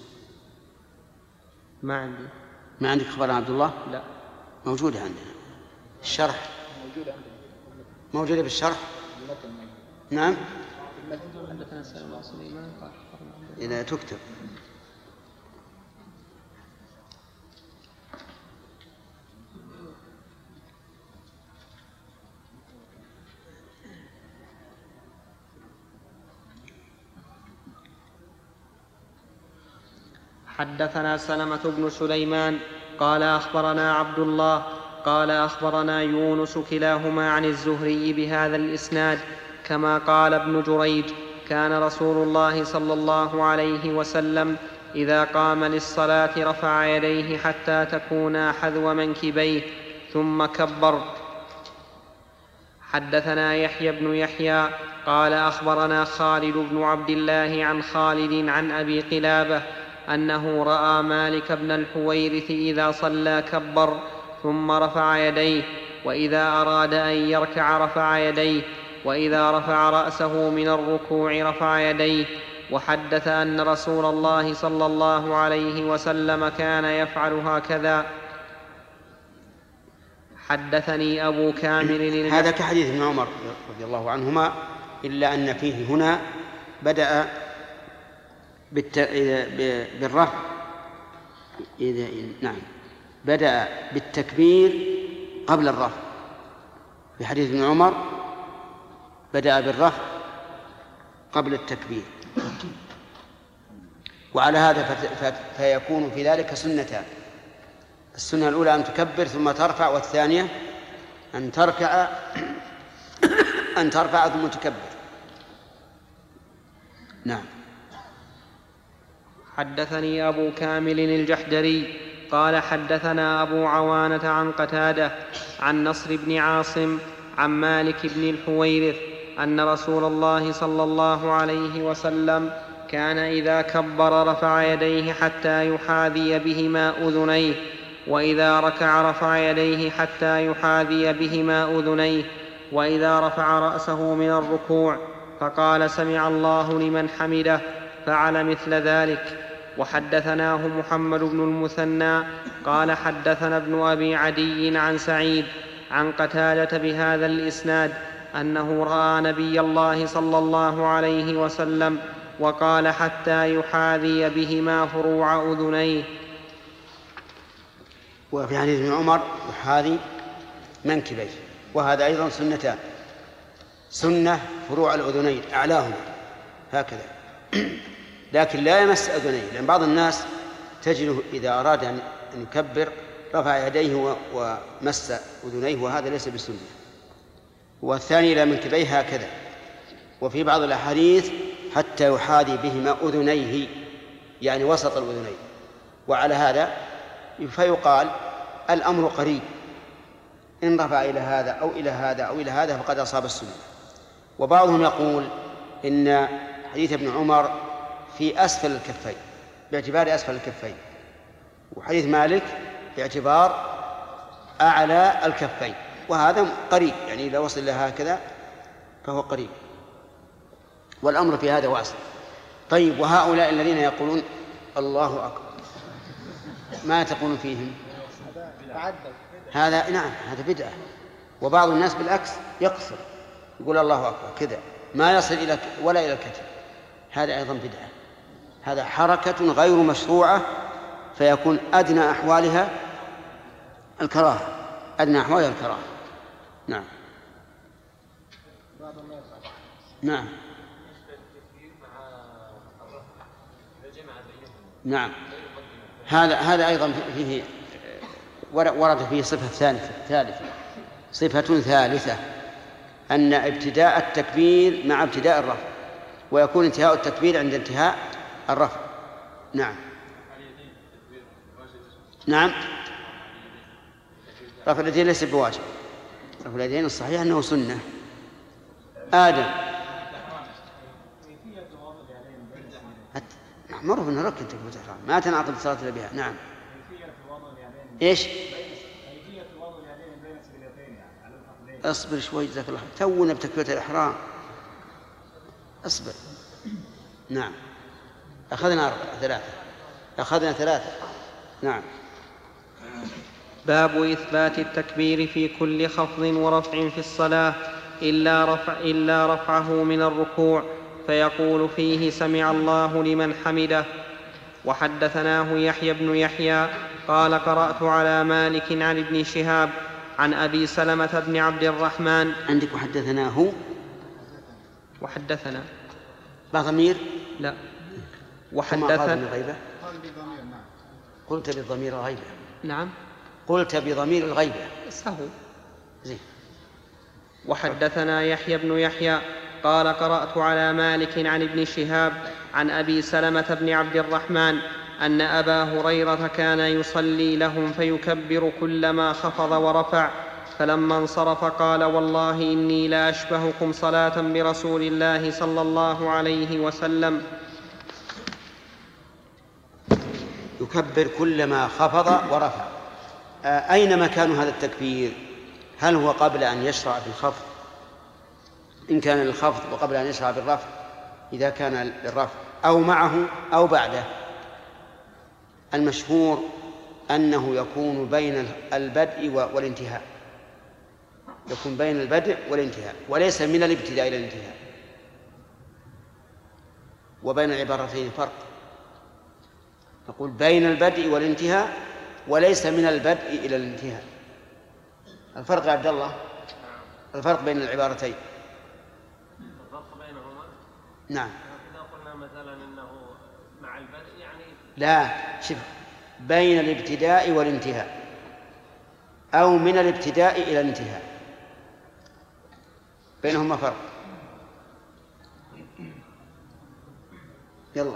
ما عندي. ما عندك أخبرنا عبد الله؟ لا. موجودة عندنا الشرح، موجودة عندنا موجودة بالشرح. نعم. حدثنا سلمة بن سليمان قال أخبرنا إذا تكتب. حدثنا سلمة بن سليمان قال أخبرنا عبد الله قال أخبرنا يونس كلاهما عن الزهري بهذا الإسناد كما قال ابن جريج: كان رسول الله صلى الله عليه وسلم إذا قام للصلاة رفع يديه حتى تكونا حذو منكبيه ثم كبر. حدثنا يحيى بن يحيى قال أخبرنا خالد بن عبد الله عن خالد عن أبي قلابة أنه رأى مالك بن الحويرث إذا صلى كبر ثم رفع يديه، وإذا أراد أن يركع رفع يديه، وإذا رفع رأسه من الركوع رفع يديه. وحدث أن رسول الله صلى الله عليه وسلم كان يفعل هكذا. حدثني أبو كامل هذا كحديث ابن عمر رضي الله عنهما، إلا أن فيه هنا بدأ بالت... بالرفع إذا... نعم بدأ بالتكبير قبل الرفع. في حديث ابن عمر بدأ بالرفع قبل التكبير، وعلى هذا فت... فيكون في ذلك سنتان: السنة الأولى أن تكبر ثم ترفع، والثانية أن تركع أن ترفع ثم تكبر. نعم. حدثني أبو كامل الجحدري قال حدثنا أبو عوانة عن قتادة عن نصر بن عاصم عن مالك بن الحويرث أن رسول الله صلى الله عليه وسلم كان إذا كبر رفع يديه حتى يحاذي بهما أذنيه، وإذا ركع رفع يديه حتى يحاذي بهما أذنيه، وإذا رفع رأسه من الركوع فقال سمع الله لمن حمده فعل مثل ذلك. وحدثناه محمد بن المثنى قال حدثنا ابن أبي عدي عن سعيد عن قتادة بهذا الإسناد أنه رأى نبي الله صلى الله عليه وسلم وقال حتى يحاذي بهما فروع أذنيه. وفي حديث ابن عمر يحاذي منكبيه، وهذا أيضا سنتان: سنة فروع الأذنين أعلاهما هكذا لكن لا يمس أذنيه، لأن بعض الناس تجده إذا أراد أن يكبر رفع يديه ومس أذنيه، وهذا ليس بسنة. والثاني إلى منكبيه هكذا. وفي بعض الأحاديث حتى يحاذي بهما أذنيه، يعني وسط الأذنين. وعلى هذا فيقال الأمر قريب، إن رفع إلى هذا أو إلى هذا أو إلى هذا فقد أصاب السنة. وبعضهم يقول إن حديث ابن عمر في أسفل الكفين باعتبار أسفل الكفين، وحديث مالك باعتبار أعلى الكفين، وهذا قريب، يعني إذا وصل لها هكذا فهو قريب، والأمر في هذا واسع. طيب، وهؤلاء الذين يقولون الله أكبر ما تقولون فيهم؟ هذا نعم هذا بدعة. وبعض الناس بالعكس يقصر يقول الله أكبر كذا ما يصل إلى ولا إلى الكتف، هذا أيضا بدعة. هذا حركة غير مشروعة، فيكون أدنى أحوالها الكراهة، أدنى أحوالها الكراهة. نعم نعم نعم هذا هذا أيضا فيه ورد فيه صفة ثالثة ثالثة صفة ثالثة أن ابتداء التكبير مع ابتداء الرفع، ويكون انتهاء التكبير عند انتهاء الرفع. نعم نعم رفع اليدين ليس بواجب، رفع اليدين الصحيح أنه سنة. آدم معروف أنه ركن تكبيرة الإحرام ما تنعقد الصلاة إلا بها. نعم إيش؟ اصبر شوي جزاك الله، تونا بتكبيرة الإحرام، اصبر. نعم أخذنا أربعة ثلاثة أخذنا ثلاثة نعم. باب إثبات التكبير في كل خفض ورفع في الصلاة إلا, رفع إلا رفعه من الركوع، فيقول فيه سمع الله لمن حمده. وحدثناه يحيى بن يحيى قال قرأت على مالك عن ابن شهاب عن أبي سلمة بن عبد الرحمن. عندك وحدثناه وحدثنا بضمير؟ لا وحدثنا غيبة. قلت بضمير الغيبة. نعم قلت بضمير الغيبة سهو زين. وحدثنا يحيى بن يحيى قال قرأت على مالك عن ابن شهاب عن أبي سلمة بن عبد الرحمن أن أبا هريرة كان يصلي لهم فيكبر كلما خفض ورفع، فلما انصرف قال والله إني لا أشبهكم صلاة برسول الله صلى الله عليه وسلم. يكبر كلما خفض ورفع. أين مكان هذا التكبير؟ هل هو قبل أن يشرع بالخفض إن كان للخفض، وقبل أن يشرع بالرفع إذا كان للرفع، أو معه أو بعده؟ المشهور أنه يكون بين البدء والانتهاء، يكون بين البدء والانتهاء وليس من الابتداء إلى الانتهاء، وبين العبارتين فرق. نقول بين البدء والانتهاء وليس من البدء إلى الانتهاء. الفرق يا عبد الله، الفرق بين العبارتين. الفرق بينهما نعم. إذا قلنا مثلا أنه مع البدء يعني لا، شوف، بين الابتداء والانتهاء أو من الابتداء إلى الانتهاء، بينهما فرق. يلا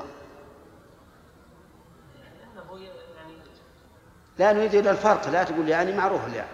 لا نريد إلى الفرق، لا تقول يعني معروف يعني.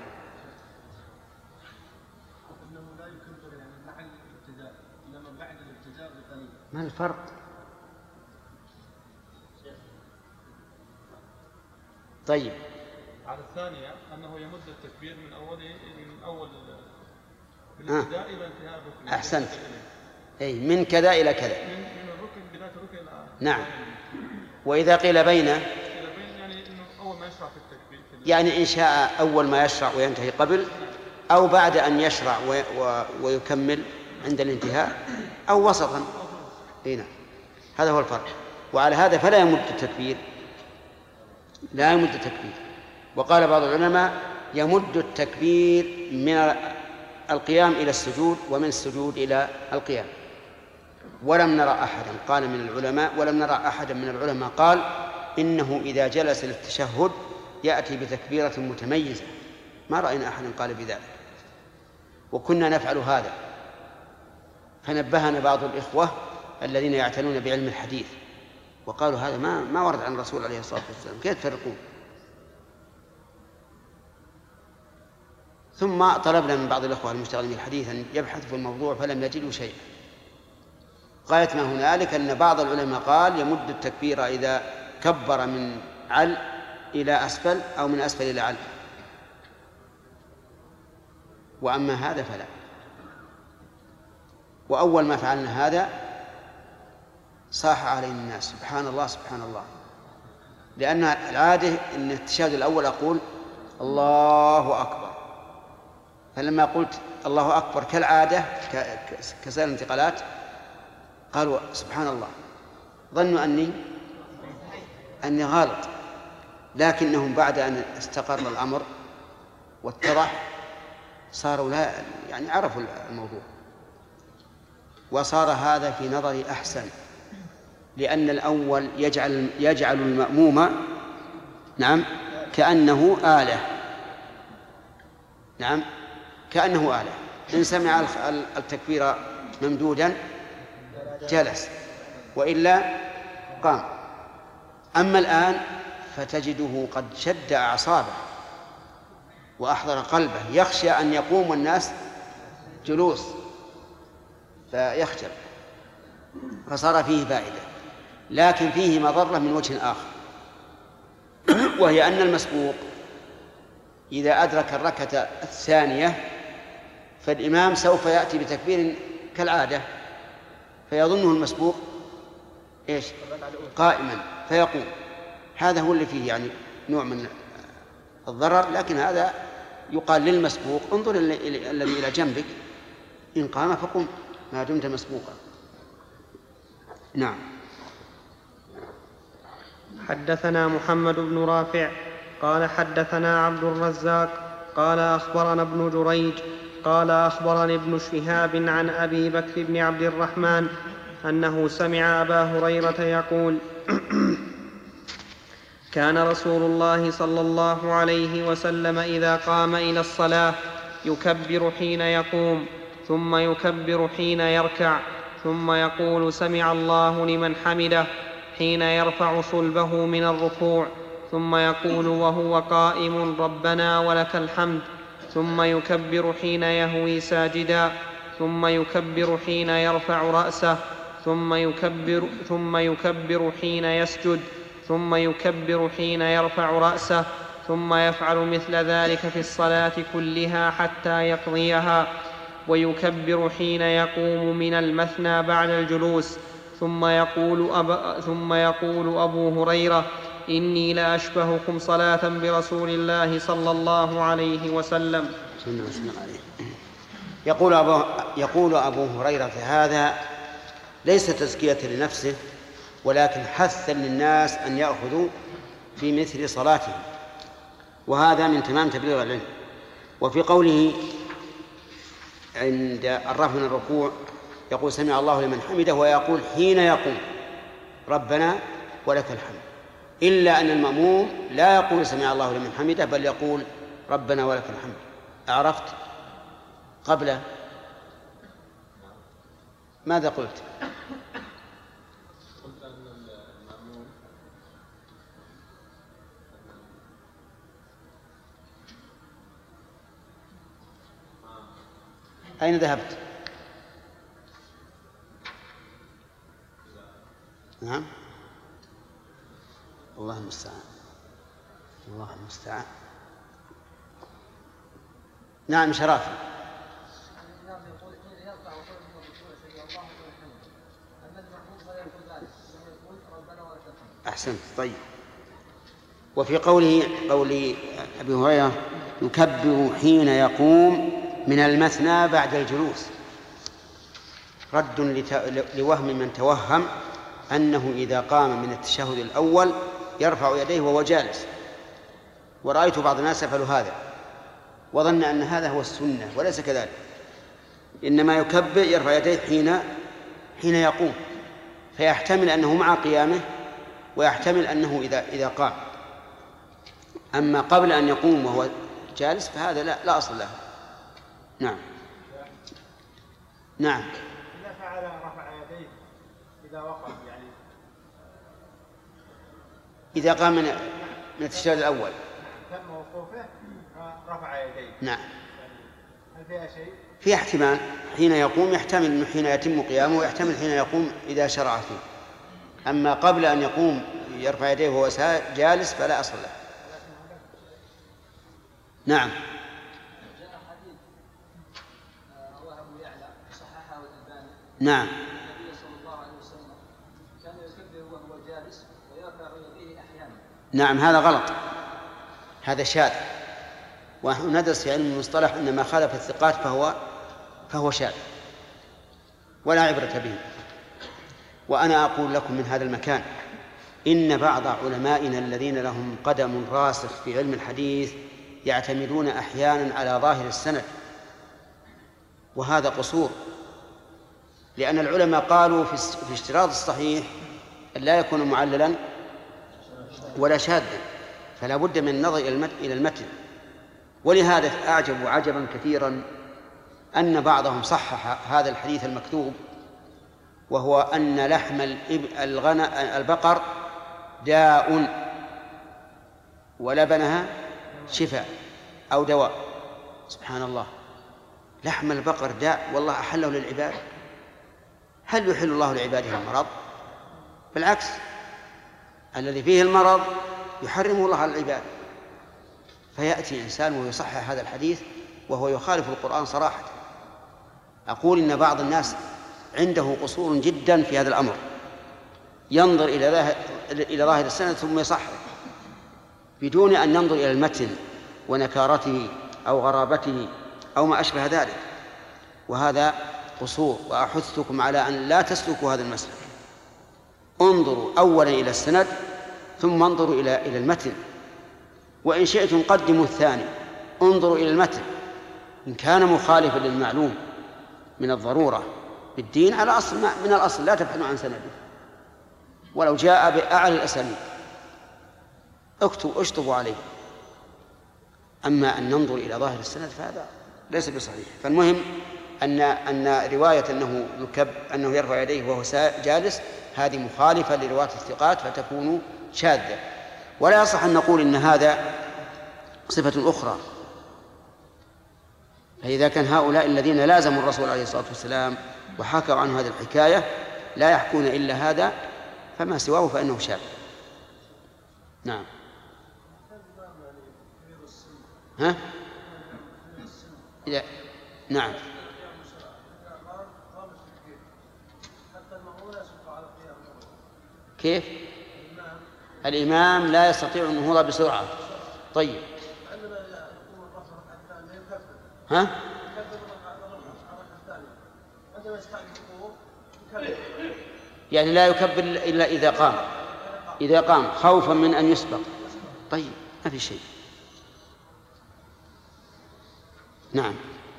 ما الفرق؟ طيب على الثانية أنه يمد التكبير من أول من أول من الابتداء إلى انتهاء الركن. أحسنت. أي من كذا إلى كذا. من من الركن بداية الركن إلى. نعم. وإذا قيل بينه. قيل بين يعني إنه أول ما يشرع في التكبير. يعني إن شاء أول ما يشرع وينتهي قبل، أو بعد أن يشرع ويكمل عند الانتهاء، أو وسطا. هنا هذا هو الفرق. وعلى هذا فلا يمد التكبير، لا يمد التكبير. وقال بعض العلماء يمد التكبير من القيام إلى السجود ومن السجود إلى القيام. ولم نرى أحدا قال من العلماء ولم نرى أحدا من العلماء قال إنه إذا جلس للتشهد يأتي بتكبيرة متميزة، ما رأينا أحدا قال بذلك. وكنا نفعل هذا، فنبهنا بعض الإخوة الذين يعتنون بعلم الحديث وقالوا هذا ما ما ورد عن الرسول عليه الصلاة والسلام، كيف تفرقون؟ ثم طلبنا من بعض الأخوة المشتغلين بالحديث أن يبحثوا في الموضوع فلم يجدوا شيئا. غاية ما هنالك أن بعض العلماء قال يمد التكبير إذا كبر من عل إلى أسفل أو من أسفل إلى عل، وأما هذا فلا. وأول ما فعلنا هذا صاح علينا الناس سبحان الله سبحان الله، لأن العادة أن التشهد الأول أقول الله أكبر، فلما قلت الله أكبر كالعادة كسائر الانتقالات قالوا سبحان الله، ظنوا أني أني غالط، لكنهم بعد أن استقر الأمر واتضح صاروا لا يعني عرفوا الموضوع، وصار هذا في نظري أحسن، لأن الأول يجعل يجعل المأموم نعم كأنه آلة، نعم كأنه آلة، إن سمع التكبير ممدودا جلس وإلا قام. أما الآن فتجده قد شد أعصابه وأحضر قلبه، يخشى أن يقوم والناس جلوس فيخجل، فصار فيه فائدة، لكن فيه مضرة من وجه آخر، وهي أن المسبوق إذا أدرك الركعة الثانية فالإمام سوف يأتي بتكبير كالعادة، فيظنه المسبوق إيش قائما فيقوم. هذا هو اللي فيه يعني نوع من الضرر، لكن هذا يقال للمسبوق انظر الذي إلى جنبك، إن قام فقم ما دمت مسبوقا. نعم. حدثنا محمد بن رافع قال حدثنا عبد الرزاق قال أخبرنا ابن جريج قال أخبرني ابن شهاب عن أبي بكر بن عبد الرحمن أنه سمع أبا هريرة يقول كان رسول الله صلى الله عليه وسلم إذا قام إلى الصلاة يكبر حين يقوم، ثم يكبر حين يركع، ثم يقول سمع الله لمن حمده حين يرفع صلبه من الركوع، ثم يقول وهو قائم ربنا ولك الحمد، ثم يكبر حين يهوي ساجدا، ثم يكبر حين يرفع رأسه، ثم يكبر, ثم يكبر حين يسجد، ثم يكبر حين يرفع رأسه، ثم يفعل مثل ذلك في الصلاة كلها حتى يقضيها، ويكبر حين يقوم من المثنى بعد الجلوس. ثم يقول, أب... ثم يقول أبو هريرة إني لأشبهكم صلاة برسول الله صلى الله عليه وسلم. يقول أبو, يقول أبو هريرة هذا ليس تزكية لنفسه، ولكن حثا للناس أن يأخذوا في مثل صلاتهم، وهذا من تمام تبليغ العلم. وفي قوله عند الرفع من الركوع يقول سمع الله لمن حمده، ويقول حين يقوم ربنا ولك الحمد، إلا أن المأموم لا يقول سمع الله لمن حمده بل يقول ربنا ولك الحمد. أعرفت قبل ماذا قلت؟ قلت أن المأموم أين ذهبت؟ نعم الله المستعان الله المستعان نعم شرافي. أحسنت. طيب. وفي قوله قول أبي هريرة يكبر حين يقوم من المثنى بعد الجلوس رد لوهم من توهم أنه إذا قام من التشهد الأول يرفع يديه وهو جالس، ورأيت بعض الناس يفعل هذا وظن أن هذا هو السنة، وليس كذلك، إنما يكبر يرفع يديه حين حين يقوم، فيحتمل أنه مع قيامه ويحتمل أنه إذا إذا قام. أما قبل أن يقوم وهو جالس فهذا لا, لا أصل له. نعم. نعم. إذا فعل رفع يديه إذا وقف يعني إذا قام من من التشهد الأول تم وقوفه رفع يديه. نعم. هل فيها شيء؟ في احتمال حين يقوم، يحتمل أنه حين يتم قيامه، ويحتمل حين يقوم إذا شرع فيه. أما قبل أن يقوم يرفع يديه وهو جالس فلا أصل له. نعم. جاء حديث رواه أبو يعلى صححه الألباني. نعم. النبي صلى الله عليه وسلم كان يكبر وهو جالس ويرفع يديه أحيانا. نعم هذا غلط، هذا شاذ، ونحن ندرس في علم المصطلح أن ما خالف الثقات فهو فهو شاذ ولا عبرة به. وأنا أقول لكم من هذا المكان إن بعض علمائنا الذين لهم قدم راسخ في علم الحديث يعتمدون أحيانا على ظاهر السند، وهذا قصور، لأن العلماء قالوا في اشتراط الصحيح أن لا يكون معللا ولا شاذا، فلا بد من النظر إلى المتن. ولهذا أعجب عجبا كثيرا أن بعضهم صحح هذا الحديث المكتوب، وهو أن لحم البقر داء ولبنها شفاء أو دواء. سبحان الله، لحم البقر داء والله أحله للعباد. هل يحل الله لعباده المرض؟ بالعكس، الذي فيه المرض يحرمه الله على العباد. فيأتي إنسان ويصحح هذا الحديث وهو يخالف القرآن صراحة. أقول إن بعض الناس عنده قصور جدا في هذا الأمر، ينظر إلى إلى ظاهر السند ثم يصحح بدون أن ينظر إلى المتن ونكارته أو غرابته أو ما أشبه ذلك، وهذا قصور. وأحثكم على أن لا تسلكوا هذا المسلك. انظروا أولا إلى السند ثم انظروا إلى إلى المتن، وإن شئتم قدموا الثاني، انظروا إلى المتن. إن كان مخالفا للمعلوم من الضرورة بالدين على أصل من الأصل لا تبحثوا عن سنده، ولو جاء بأعلى الأسانيد اكتبوا اشطبوا عليه. أما أن ننظر إلى ظاهر السند فهذا ليس بصحيح. فالمهم أن أن رواية أنه يكب أنه يرفع يديه وهو جالس هذه مخالفة لرواية الثقات فتكون شاذة، ولا يصح أن نقول إن هذا صفة أخرى. فإذا كان هؤلاء الذين لازموا الرسول عليه الصلاة والسلام وحكوا عنه هذه الحكاية لا يحكون إلا هذا، فما سواه فإنه شاذ. نعم. ها؟ إذا نعم. كيف؟ الإمام لا يستطيع النهوض بسرعة. طيب. ها؟ يعني لا يكبر إلا إذا قام إذا قام خوفا من أن يسبق. طيب ما في شيء. نعم.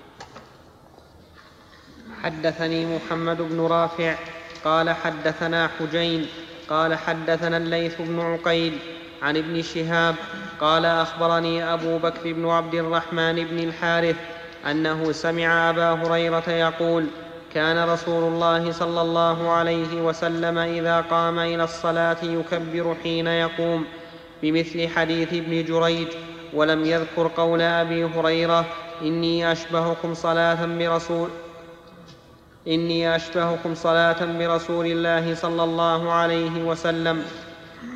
حدثني محمد بن رافع قال حدثنا حجين قال حدثنا الليث بن عقيل عن ابن شهاب قال أخبرني أبو بكر بن عبد الرحمن بن الحارث أنه سمع أبا هريرة يقول كان رسول الله صلى الله عليه وسلم إذا قام إلى الصلاة يكبر حين يقوم بمثل حديث ابن جريج، ولم يذكر قول أبي هريرة إني أشبهكم صلاة برسول إني أشبهكم صلاة برسول الله صلى الله عليه وسلم.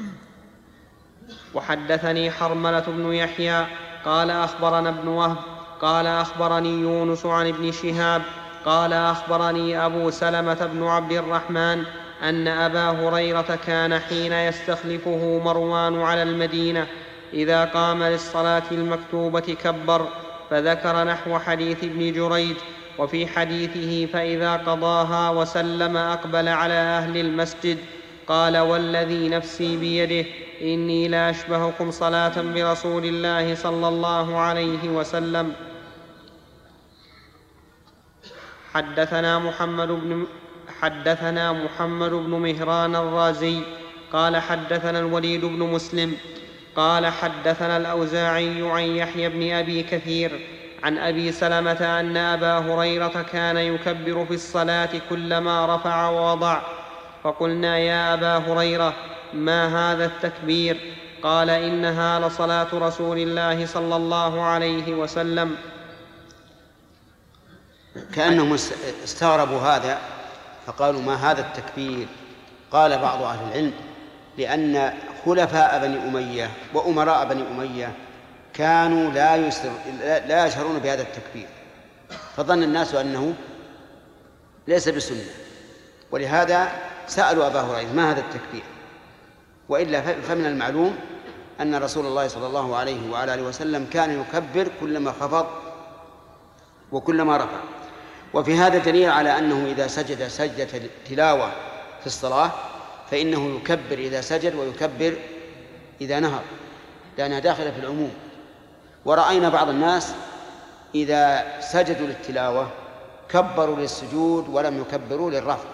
وحدثني حرملة بن يحيى قال أخبرنا ابن وهب قال أخبرني يونس عن ابن شهاب قال أخبرني أبو سلمة بن عبد الرحمن أن أبا هريرة كان حين يستخلفه مروان على المدينة إذا قام للصلاة المكتوبة كبر، فذكر نحو حديث ابن جريج. وفي حديثه فإذا قضاها وسلم أقبل على أهل المسجد قال والذي نفسي بيده إني لأشبهكم صلاة برسول الله صلى الله عليه وسلم. حدثنا محمد بن حدثنا محمد بن مهران الرازي قال حدثنا الوليد بن مسلم قال حدثنا الأوزاعي عن يحيى بن أبي كثير عن أبي سلمة أن أبا هريرة كان يكبر في الصلاة كلما رفع ووضع، فقلنا يا أبا هريرة ما هذا التكبير؟ قال إنها لصلاة رسول الله صلى الله عليه وسلم. كأنهم استغربوا هذا فقالوا ما هذا التكبير؟ قال بعض أهل العلم لأن خلفاء بني أمية وأمراء بني أمية كانوا لا يسر لا يشعرون بهذا التكبير، فظن الناس أنه ليس بسنة، ولهذا سألوا أبا هريرة ما هذا التكبير؟ وإلا فمن المعلوم أن رسول الله صلى الله عليه وعلى آله وسلم كان يكبر كلما خفض وكلما رفع. وفي هذا دليل على أنه إذا سجد سجدة تلاوة في الصلاة فإنه يكبر إذا سجد ويكبر إذا نهض، لأنها داخلة في العموم. ورأينا بعض الناس إذا سجدوا للتلاوة كبروا للسجود ولم يكبروا للرفع،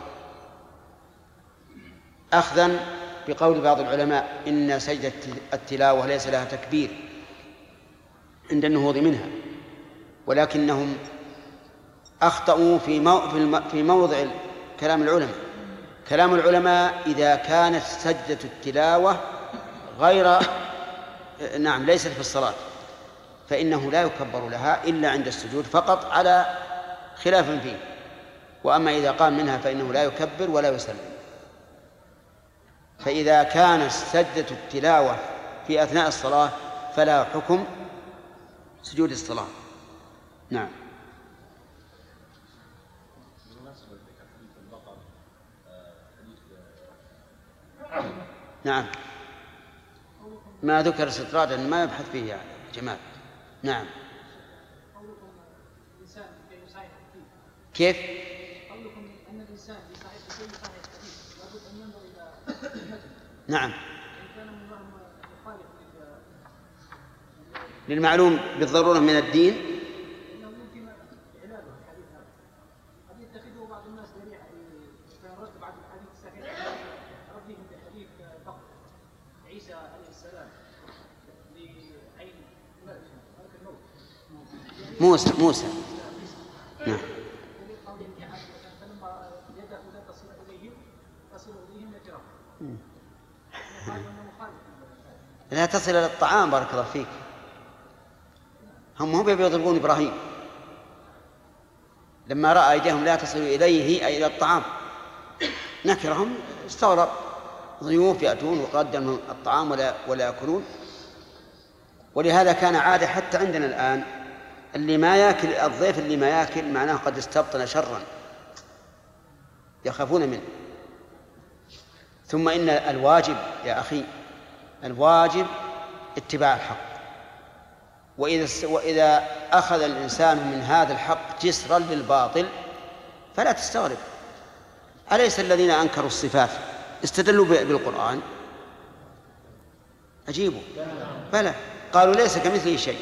أخذا بقول بعض العلماء إن سجدة التلاوة ليس لها تكبير عند النهوض منها، ولكنهم أخطأوا في موضع كلام العلماء. كلام العلماء إذا كانت سجدة التلاوة غير نعم ليست في الصلاة فإنه لا يكبر لها إلا عند السجود فقط على خلاف فيه، وأما إذا قام منها فإنه لا يكبر ولا يسلم. فإذا كانت سجدة التلاوة في أثناء الصلاة فلا حكم سجود الصلاة. نعم. نعم ما ذكر استطرادا ما يبحث فيه يا جمال. نعم كيف؟ قولكم أن الإنسان بصحيح كل صحيح الحديث لابد أن ينظر إلى المتن. نعم إن كان منهم مخالف للمعلوم بالضرورة من الدين إنه يمكن علاجه الحديث هذا. قد يتخذه بعض الناس ذريعة فيرد بعض الحديث الصحيح ردهم بحديث بقر عيسى عليه السلام لعين الموت موسى موسى نعم. فلما يده لا تصل إليهم تصل إليهم نكرة. لا تصل إلى الطعام. بارك الله فيك. هم هم يضربون إبراهيم لما رأى أيديهم لا تصل إليه أي إلى الطعام نكرهم، استغرب ضيوف يأتون وقدموا الطعام ولا ولا يأكلون. ولهذا كان عادة حتى عندنا الآن اللي ما يأكل الضيف اللي ما يأكل معناه قد استبطن شرا يخافون منه. ثم إن الواجب يا أخي الواجب اتباع الحق، وإذا وإذا أخذ الإنسان من هذا الحق جسرا للباطل فلا تستغرب. أليس الذين أنكروا الصفات استدلوا بالقرآن؟ أجيبوا بلى قالوا ليس كمثله شيء.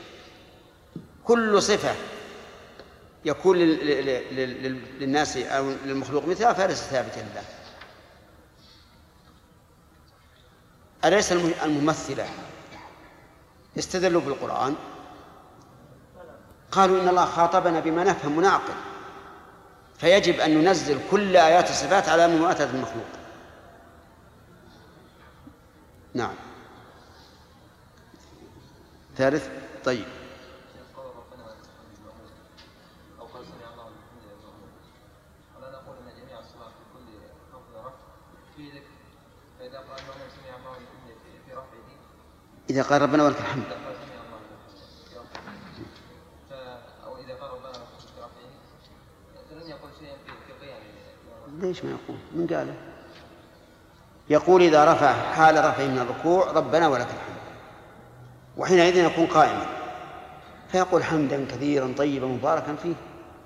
كل صفة يكون للناس أو للمخلوق مثلها فليس ثابتا لله. أليس الممثلة استدلوا بالقرآن؟ قالوا إن الله خاطبنا بما نفهم ونعقل، فيجب أن ننزل كل آيات الصفات على مماثلة المخلوق. نعم. ثالث. طيب إذا قال ربنا ولك الحمد ليش ما يقول؟ من قاله؟ يقول إذا رفع حال رفعه من الركوع ربنا ولك الحمد، وحينئذ يكون قائما فيقول حمدا كثيرا طيبا مباركا فيه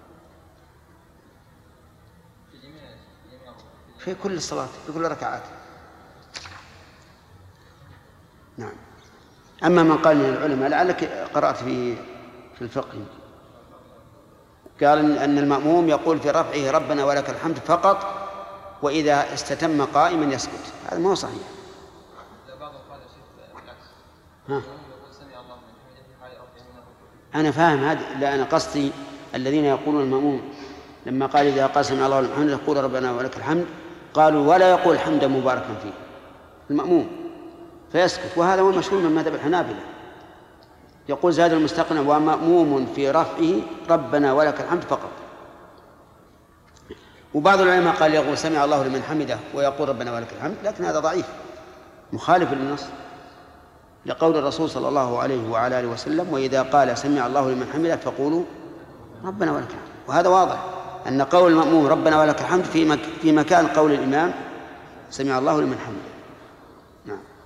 في كل الصلاة في كل ركعات. نعم. أما من قال من العلماء لعلك قرأت في في الفقه قال أن المأموم يقول في رفعه ربنا ولك الحمد فقط، وإذا استتم قائما يسكت. هذا ما هو صحيح. ها. أنا فاهم هذا، لا أنا قصدي الذين يقولون المأموم لما قال إذا قال سمع الله لمن حمده يقول ربنا ولك الحمد، قالوا ولا يقول حمدا مباركا فيه المأموم فيسكت، وهذا هو المشهور من مذهب الحنابلة. يقول زاد المستقنع ومأموم في رفعه ربنا ولك الحمد فقط. وبعض العلماء قال يقول سمع الله لمن حمده ويقول ربنا ولك الحمد، لكن هذا ضعيف مخالف للنص لقول الرسول صلى الله عليه وعلى آله وسلم وإذا قال سمع الله لمن حمده فقولوا ربنا ولك الحمد. وهذا واضح أن قول المأموم ربنا ولك الحمد في مك في مكان قول الإمام سمع الله لمن حمده. نعم.